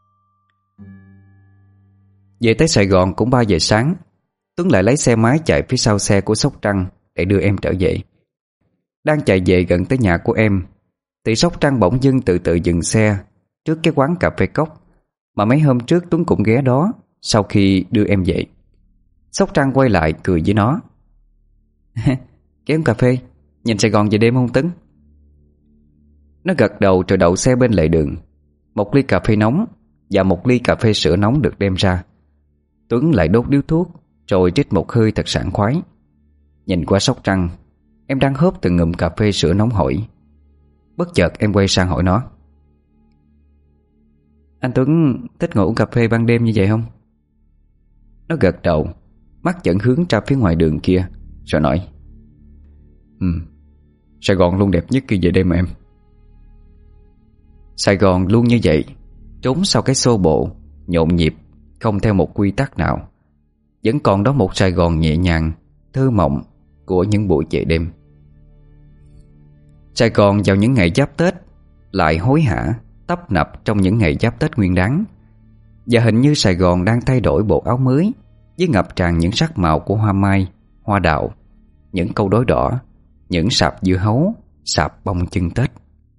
Về tới Sài Gòn cũng 3 giờ sáng. Tuấn lại lấy xe máy chạy phía sau xe của Sóc Trăng để đưa em trở về. Đang chạy về gần tới nhà của em thì Sóc Trăng bỗng dưng từ từ dừng xe trước cái quán cà phê cốc mà mấy hôm trước Tuấn cũng ghé đó sau khi đưa em về. Sóc Trăng quay lại cười với nó. Ghé uống cà phê, nhìn Sài Gòn về đêm không Tuấn? Nó gật đầu rồi đậu xe bên lề đường. Một ly cà phê nóng và một ly cà phê sữa nóng được đem ra. Tuấn lại đốt điếu thuốc rồi trích một hơi thật sảng khoái. Nhìn qua sóc trăng, em đang hớp từng ngụm cà phê sữa nóng hổi. Bất chợt em quay sang hỏi nó: "Anh Tuấn thích ngồi uống cà phê ban đêm như vậy không?" Nó gật đầu, mắt vẫn hướng ra phía ngoài đường kia, rồi nói: Sài Gòn luôn đẹp nhất khi về đêm mà em." Sài Gòn luôn như vậy, trốn sau cái xô bồ, nhộn nhịp, không theo một quy tắc nào. Vẫn còn đó một Sài Gòn nhẹ nhàng, thơ mộng của những buổi về đêm. Sài Gòn vào những ngày giáp Tết lại hối hả, tấp nập trong những ngày giáp Tết Nguyên Đán. Và hình như Sài Gòn đang thay đổi bộ áo mới, với ngập tràn những sắc màu của hoa mai, hoa đào, những câu đối đỏ, những sạp dưa hấu, sạp bông chưng Tết.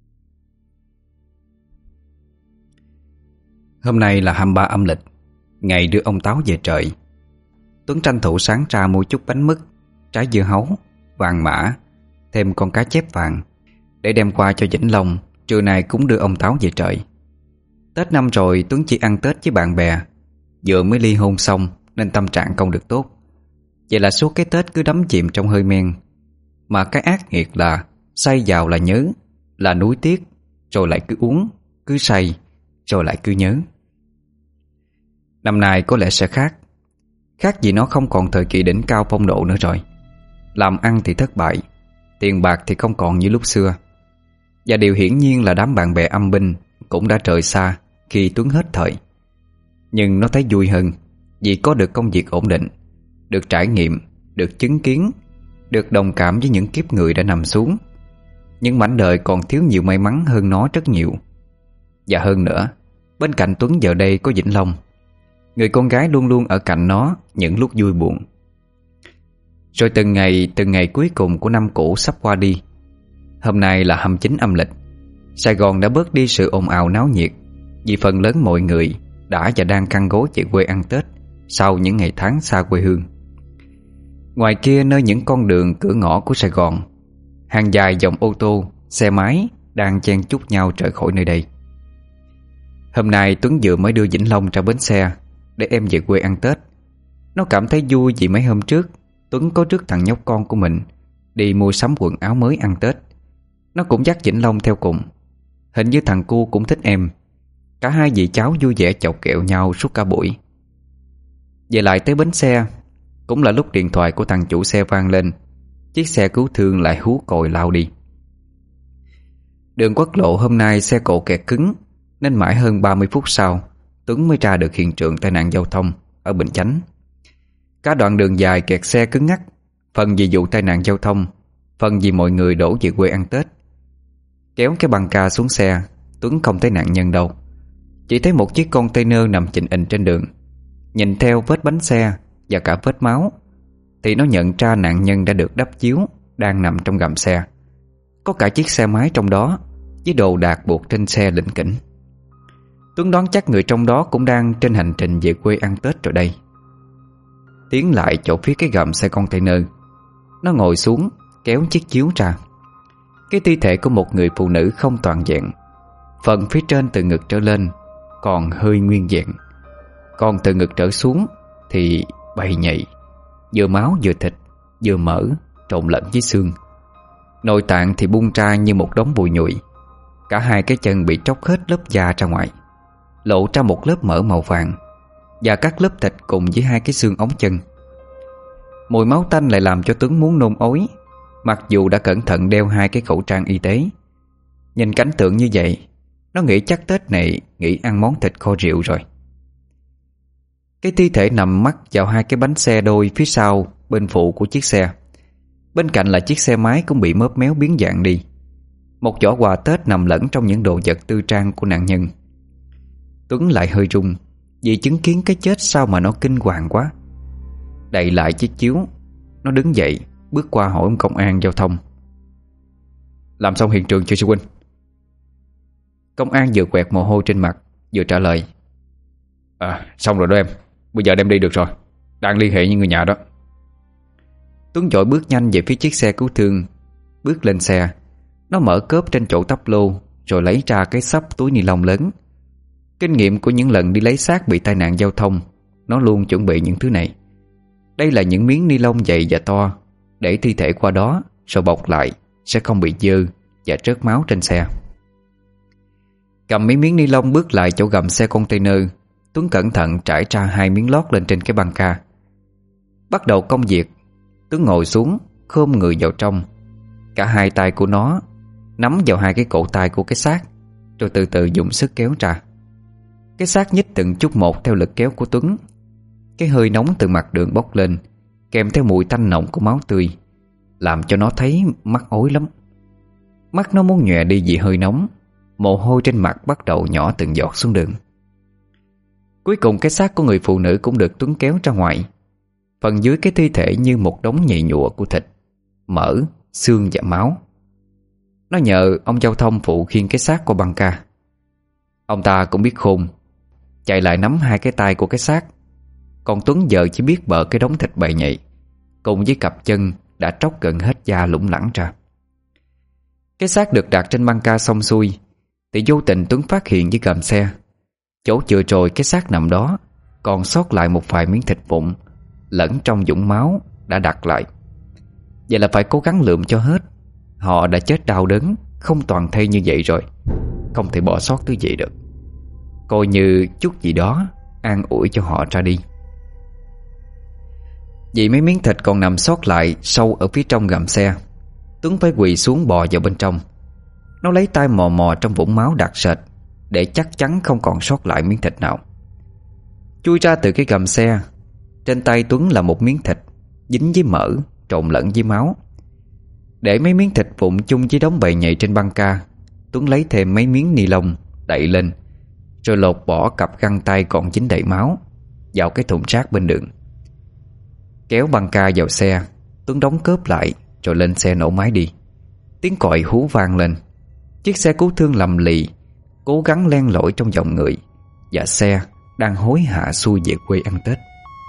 Hôm nay là 23 âm lịch, ngày đưa ông Táo về trời. Tuấn tranh thủ sáng ra mua chút bánh mứt, trái dưa hấu, vàng mã, thêm con cá chép vàng để đem qua cho Vĩnh Long, trưa nay cũng đưa ông Táo về trời. Tết năm rồi Tuấn chỉ ăn Tết với bạn bè, vừa mới ly hôn xong nên tâm trạng không được tốt. Vậy là suốt cái Tết cứ đắm chìm trong hơi men. Mà cái ác nghiệt là say vào là nhớ, là nuối tiếc, rồi lại cứ uống, cứ say, rồi lại cứ nhớ. Năm nay có lẽ sẽ khác. Khác vì nó không còn thời kỳ đỉnh cao phong độ nữa rồi. Làm ăn thì thất bại, tiền bạc thì không còn như lúc xưa. Và điều hiển nhiên là đám bạn bè âm binh cũng đã rời xa khi Tuấn hết thời. Nhưng nó thấy vui hơn vì có được công việc ổn định, được trải nghiệm, được chứng kiến, được đồng cảm với những kiếp người đã nằm xuống. Nhưng mảnh đời còn thiếu nhiều may mắn hơn nó rất nhiều. Và hơn nữa, bên cạnh Tuấn giờ đây có Vĩnh Long, người con gái luôn luôn ở cạnh nó những lúc vui buồn. Rồi từng ngày cuối cùng của năm cũ sắp qua đi. Hôm nay là 29 âm lịch. Sài Gòn đã bớt đi sự ồn ào náo nhiệt, vì phần lớn mọi người đã và đang căng gối về quê ăn Tết sau những ngày tháng xa quê hương. Ngoài kia, nơi những con đường cửa ngõ của Sài Gòn, hàng dài dòng ô tô, xe máy đang chen chúc nhau rời khỏi nơi đây. Hôm nay Tuấn vừa mới đưa Vĩnh Long ra bến xe để em về quê ăn Tết. Nó cảm thấy vui vì mấy hôm trước Tuấn có rước thằng nhóc con của mình đi mua sắm quần áo mới ăn Tết. Nó cũng dắt Vĩnh Long theo cùng. Hình như thằng cu cũng thích em. Cả hai dì cháu vui vẻ chọc kẹo nhau suốt cả buổi. Về lại tới bến xe, cũng là lúc điện thoại của thằng chủ xe vang lên. Chiếc xe cứu thương lại hú còi lao đi. Đường quốc lộ hôm nay xe cộ kẹt cứng, nên mãi hơn 30 phút sau Tuấn mới ra được hiện trường tai nạn giao thông ở Bình Chánh. Cả đoạn đường dài kẹt xe cứng ngắc, phần vì vụ tai nạn giao thông, phần vì mọi người đổ về quê ăn Tết. Kéo cái băng ca xuống xe, Tuấn không thấy nạn nhân đâu. Chỉ thấy một chiếc container nằm chình ình trên đường. Nhìn theo vết bánh xe và cả vết máu thì nó nhận ra nạn nhân đã được đắp chiếu, đang nằm trong gầm xe. Có cả chiếc xe máy trong đó, với đồ đạc buộc trên xe lỉnh kỉnh. Tuấn đoán chắc người trong đó cũng đang trên hành trình về quê ăn Tết rồi đây. Tiến lại chỗ phía cái gầm xe container, nó ngồi xuống, kéo chiếc chiếu ra. Cái thi thể của một người phụ nữ không toàn vẹn. Phần phía trên từ ngực trở lên còn hơi nguyên vẹn, còn từ ngực trở xuống thì bầy nhầy, vừa máu vừa thịt, vừa mỡ trộn lẫn với xương. Nội tạng thì bung ra như một đống bùi nhùi. Cả hai cái chân bị tróc hết lớp da ra ngoài, lộ ra một lớp mỡ màu vàng và các lớp thịt cùng với hai cái xương ống chân. Mùi máu tanh lại làm cho Tuấn muốn nôn ói, mặc dù đã cẩn thận đeo hai cái khẩu trang y tế. Nhìn cảnh tượng như vậy, nó nghĩ chắc Tết này nghĩ ăn món thịt kho rượu rồi. Cái thi thể nằm mắt vào hai cái bánh xe đôi phía sau bên phụ của chiếc xe. Bên cạnh là chiếc xe máy cũng bị móp méo biến dạng đi. Một giỏ quà Tết nằm lẫn trong những đồ vật tư trang của nạn nhân. Tuấn lại hơi run vì chứng kiến cái chết sao mà nó kinh hoàng quá. Đậy lại chiếc chiếu, nó đứng dậy bước qua hỏi ông công an giao thông: "Làm xong hiện trường chưa sư huynh?" Công an vừa quẹt mồ hôi trên mặt vừa trả lời: Xong rồi đó em. Bây giờ đem đi được rồi. Đang liên hệ với người nhà đó." Tuấn vội bước nhanh về phía chiếc xe cứu thương. Bước lên xe, nó mở cốp trên chỗ tắp lô rồi lấy ra cái xấp túi ni lông lớn. Kinh nghiệm của những lần đi lấy xác bị tai nạn giao thông, nó luôn chuẩn bị những thứ này. Đây là những miếng ni lông dày và to, để thi thể qua đó rồi bọc lại, sẽ không bị dơ và rớt máu trên xe. Cầm mấy miếng ni lông bước lại chỗ gầm xe container, Tuấn cẩn thận trải ra 2 miếng lót lên trên cái băng ca. Bắt đầu công việc, Tuấn ngồi xuống, khom người vào trong. Cả hai tay của nó nắm vào 2 cái cổ tay của cái xác, rồi từ từ dùng sức kéo ra. Cái xác nhích từng chút một theo lực kéo của Tuấn. Cái hơi nóng từ mặt đường bốc lên, kèm theo mùi tanh nồng của máu tươi, làm cho nó thấy mắc ối lắm. Mắt nó muốn nhòe đi vì hơi nóng. Mồ hôi trên mặt bắt đầu nhỏ từng giọt xuống đường. Cuối cùng cái xác của người phụ nữ cũng được Tuấn kéo ra ngoài. Phần dưới cái thi thể như một đống nhầy nhụa của thịt, mỡ, xương và máu. Nó nhờ ông giao thông phụ khiêng cái xác qua băng ca. Ông ta cũng biết khôn, chạy lại nắm 2 cái tay của cái xác. Còn Tuấn giờ chỉ biết bợ cái đống thịt bầy nhầy, cùng với cặp chân đã tróc gần hết da lủng lẳng ra. Cái xác được đặt trên băng ca xong xuôi, thì vô tình Tuấn phát hiện dưới gầm xe, chỗ chừa trồi cái xác nằm đó, còn sót lại một vài miếng thịt vụn lẫn trong vũng máu đã đặt lại. Vậy là phải cố gắng lượm cho hết. Họ đã chết đau đớn, không toàn thây như vậy rồi, không thể bỏ sót thứ gì được. Coi như chút gì đó an ủi cho họ ra đi. Vì mấy miếng thịt còn nằm sót lại sâu ở phía trong gầm xe, Tuấn phải quỳ xuống bò vào bên trong. Nó lấy tay mò mò trong vũng máu đặc sệt, để chắc chắn không còn sót lại miếng thịt nào. Chui ra từ cái gầm xe, trên tay Tuấn là một miếng thịt dính với mỡ trộn lẫn với máu. Để mấy miếng thịt vụn chung với đống bầy nhầy trên băng ca, Tuấn lấy thêm mấy miếng ni lông đậy lên, rồi lột bỏ cặp găng tay còn dính đầy máu vào cái thùng rác bên đường. Kéo băng ca vào xe, Tuấn đóng cớp lại rồi lên xe nổ máy đi. Tiếng còi hú vang lên. Chiếc xe cứu thương lầm lì cố gắng len lỏi trong dòng người, và xe đang hối hả xuôi về quê ăn Tết.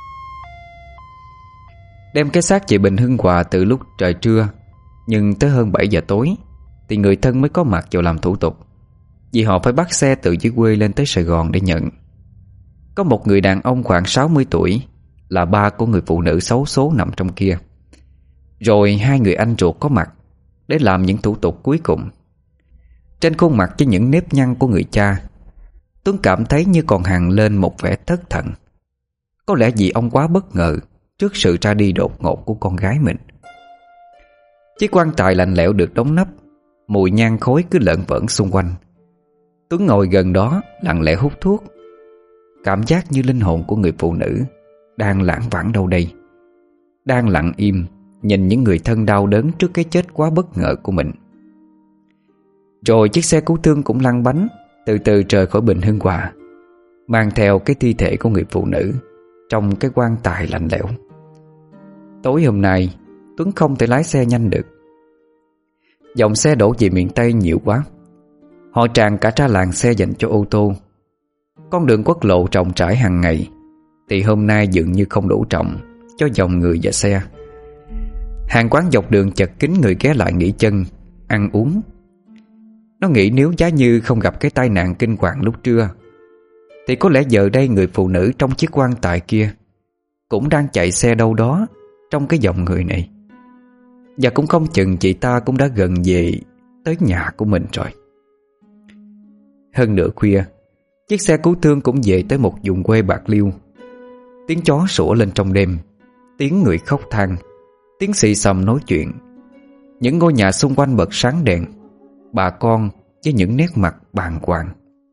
Đem cái xác về Bình Hưng Hòa từ lúc trời trưa, nhưng tới hơn 7 giờ tối thì người thân mới có mặt vào làm thủ tục, vì họ phải bắt xe từ dưới quê lên tới Sài Gòn để nhận. Có một người đàn ông khoảng 60 tuổi, là ba của người phụ nữ xấu số nằm trong kia. Rồi 2 người anh ruột có mặt để làm những thủ tục cuối cùng. Trên khuôn mặt với những nếp nhăn của người cha, Tuấn cảm thấy như còn hằn lên một vẻ thất thần. Có lẽ vì ông quá bất ngờ trước sự ra đi đột ngột của con gái mình. Chiếc quan tài lạnh lẽo được đóng nắp, mùi nhang khói cứ lởn vởn xung quanh. Tuấn ngồi gần đó lặng lẽ hút thuốc, cảm giác như linh hồn của người phụ nữ đang lãng vãng đâu đây, đang lặng im nhìn những người thân đau đớn trước cái chết quá bất ngờ của mình. Rồi chiếc xe cứu thương cũng lăn bánh từ từ rời khỏi Bình Hưng Hòa, mang theo cái thi thể của người phụ nữ trong cái quan tài lạnh lẽo. Tối hôm nay Tuấn không thể lái xe nhanh được. Dòng xe đổ về miền Tây nhiều quá, họ tràn cả ra làn xe dành cho ô tô. Con đường quốc lộ rộng trải hàng ngày thì hôm nay dường như không đủ rộng cho dòng người và xe. Hàng quán dọc đường chật kín người ghé lại nghỉ chân, ăn uống. Nó nghĩ nếu Giá Như không gặp cái tai nạn kinh hoàng lúc trưa, thì có lẽ giờ đây người phụ nữ trong chiếc quan tài kia cũng đang chạy xe đâu đó trong cái dòng người này. Và cũng không chừng chị ta cũng đã gần về tới nhà của mình rồi. Hơn nửa khuya, chiếc xe cứu thương cũng về tới một vùng quê Bạc Liêu. Tiếng chó sủa lên trong đêm, tiếng người khóc than, tiếng xì xầm nói chuyện. Những ngôi nhà xung quanh bật sáng đèn, bà con với những nét mặt bàng hoàng.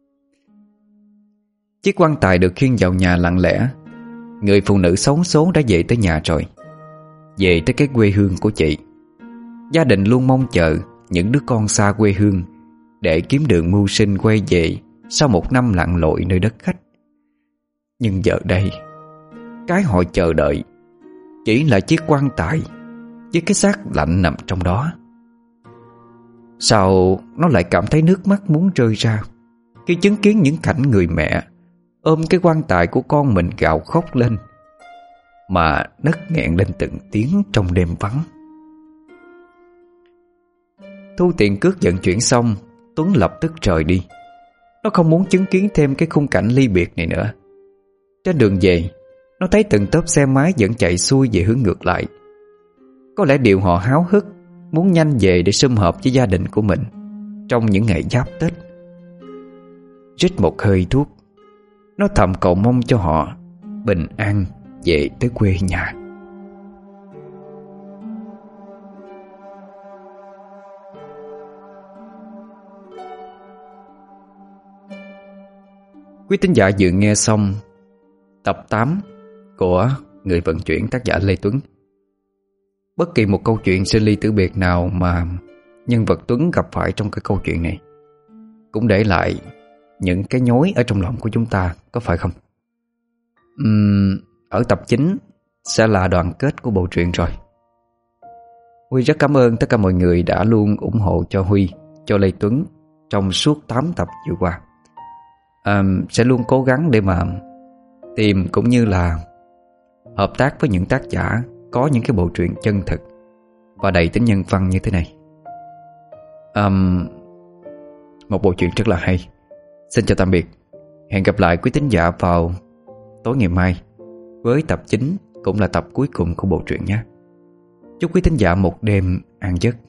Chiếc quan tài được khiêng vào nhà lặng lẽ. Người phụ nữ xấu số đã về tới nhà rồi, về tới cái quê hương của chị. Gia đình luôn mong chờ những đứa con xa quê hương để kiếm đường mưu sinh quay về sau một năm lặn lội nơi đất khách. Nhưng giờ đây, cái họ chờ đợi chỉ là chiếc quan tài với cái xác lạnh nằm trong đó. Sao nó lại cảm thấy nước mắt muốn rơi ra khi chứng kiến những cảnh người mẹ ôm cái quan tài của con mình gào khóc lên, mà nấc nghẹn lên từng tiếng trong đêm vắng. Thu tiền cước vận chuyển xong, Tuấn lập tức rời đi. Nó không muốn chứng kiến thêm cái khung cảnh ly biệt này nữa. Trên đường về, nó thấy từng tốp xe máy vẫn chạy xuôi về hướng ngược lại. Có lẽ điều họ háo hức muốn nhanh về để sum họp với gia đình của mình trong những ngày giáp Tết. Rít một hơi thuốc, nó thầm cầu mong cho họ bình an về tới quê nhà. Quý thính giả vừa nghe xong tập 8 của Người vận chuyển, tác giả Lê Tuấn. Bất kỳ một câu chuyện sinh ly tử biệt nào mà nhân vật Tuấn gặp phải trong cái câu chuyện này cũng để lại những cái nhói ở trong lòng của chúng ta, có phải không? Ở tập 9 sẽ là đoạn kết của bộ truyện rồi. Huy rất cảm ơn tất cả mọi người đã luôn ủng hộ cho Huy, cho Lê Tuấn trong suốt 8 tập vừa qua. Sẽ luôn cố gắng để mà tìm cũng như là hợp tác với những tác giả có những cái bộ truyện chân thực và đầy tính nhân văn như thế này. Một bộ truyện rất là hay. Xin chào tạm biệt. Hẹn gặp lại quý thính giả vào tối ngày mai với tập 9, cũng là tập cuối cùng của bộ truyện nhé. Chúc quý thính giả một đêm an giấc.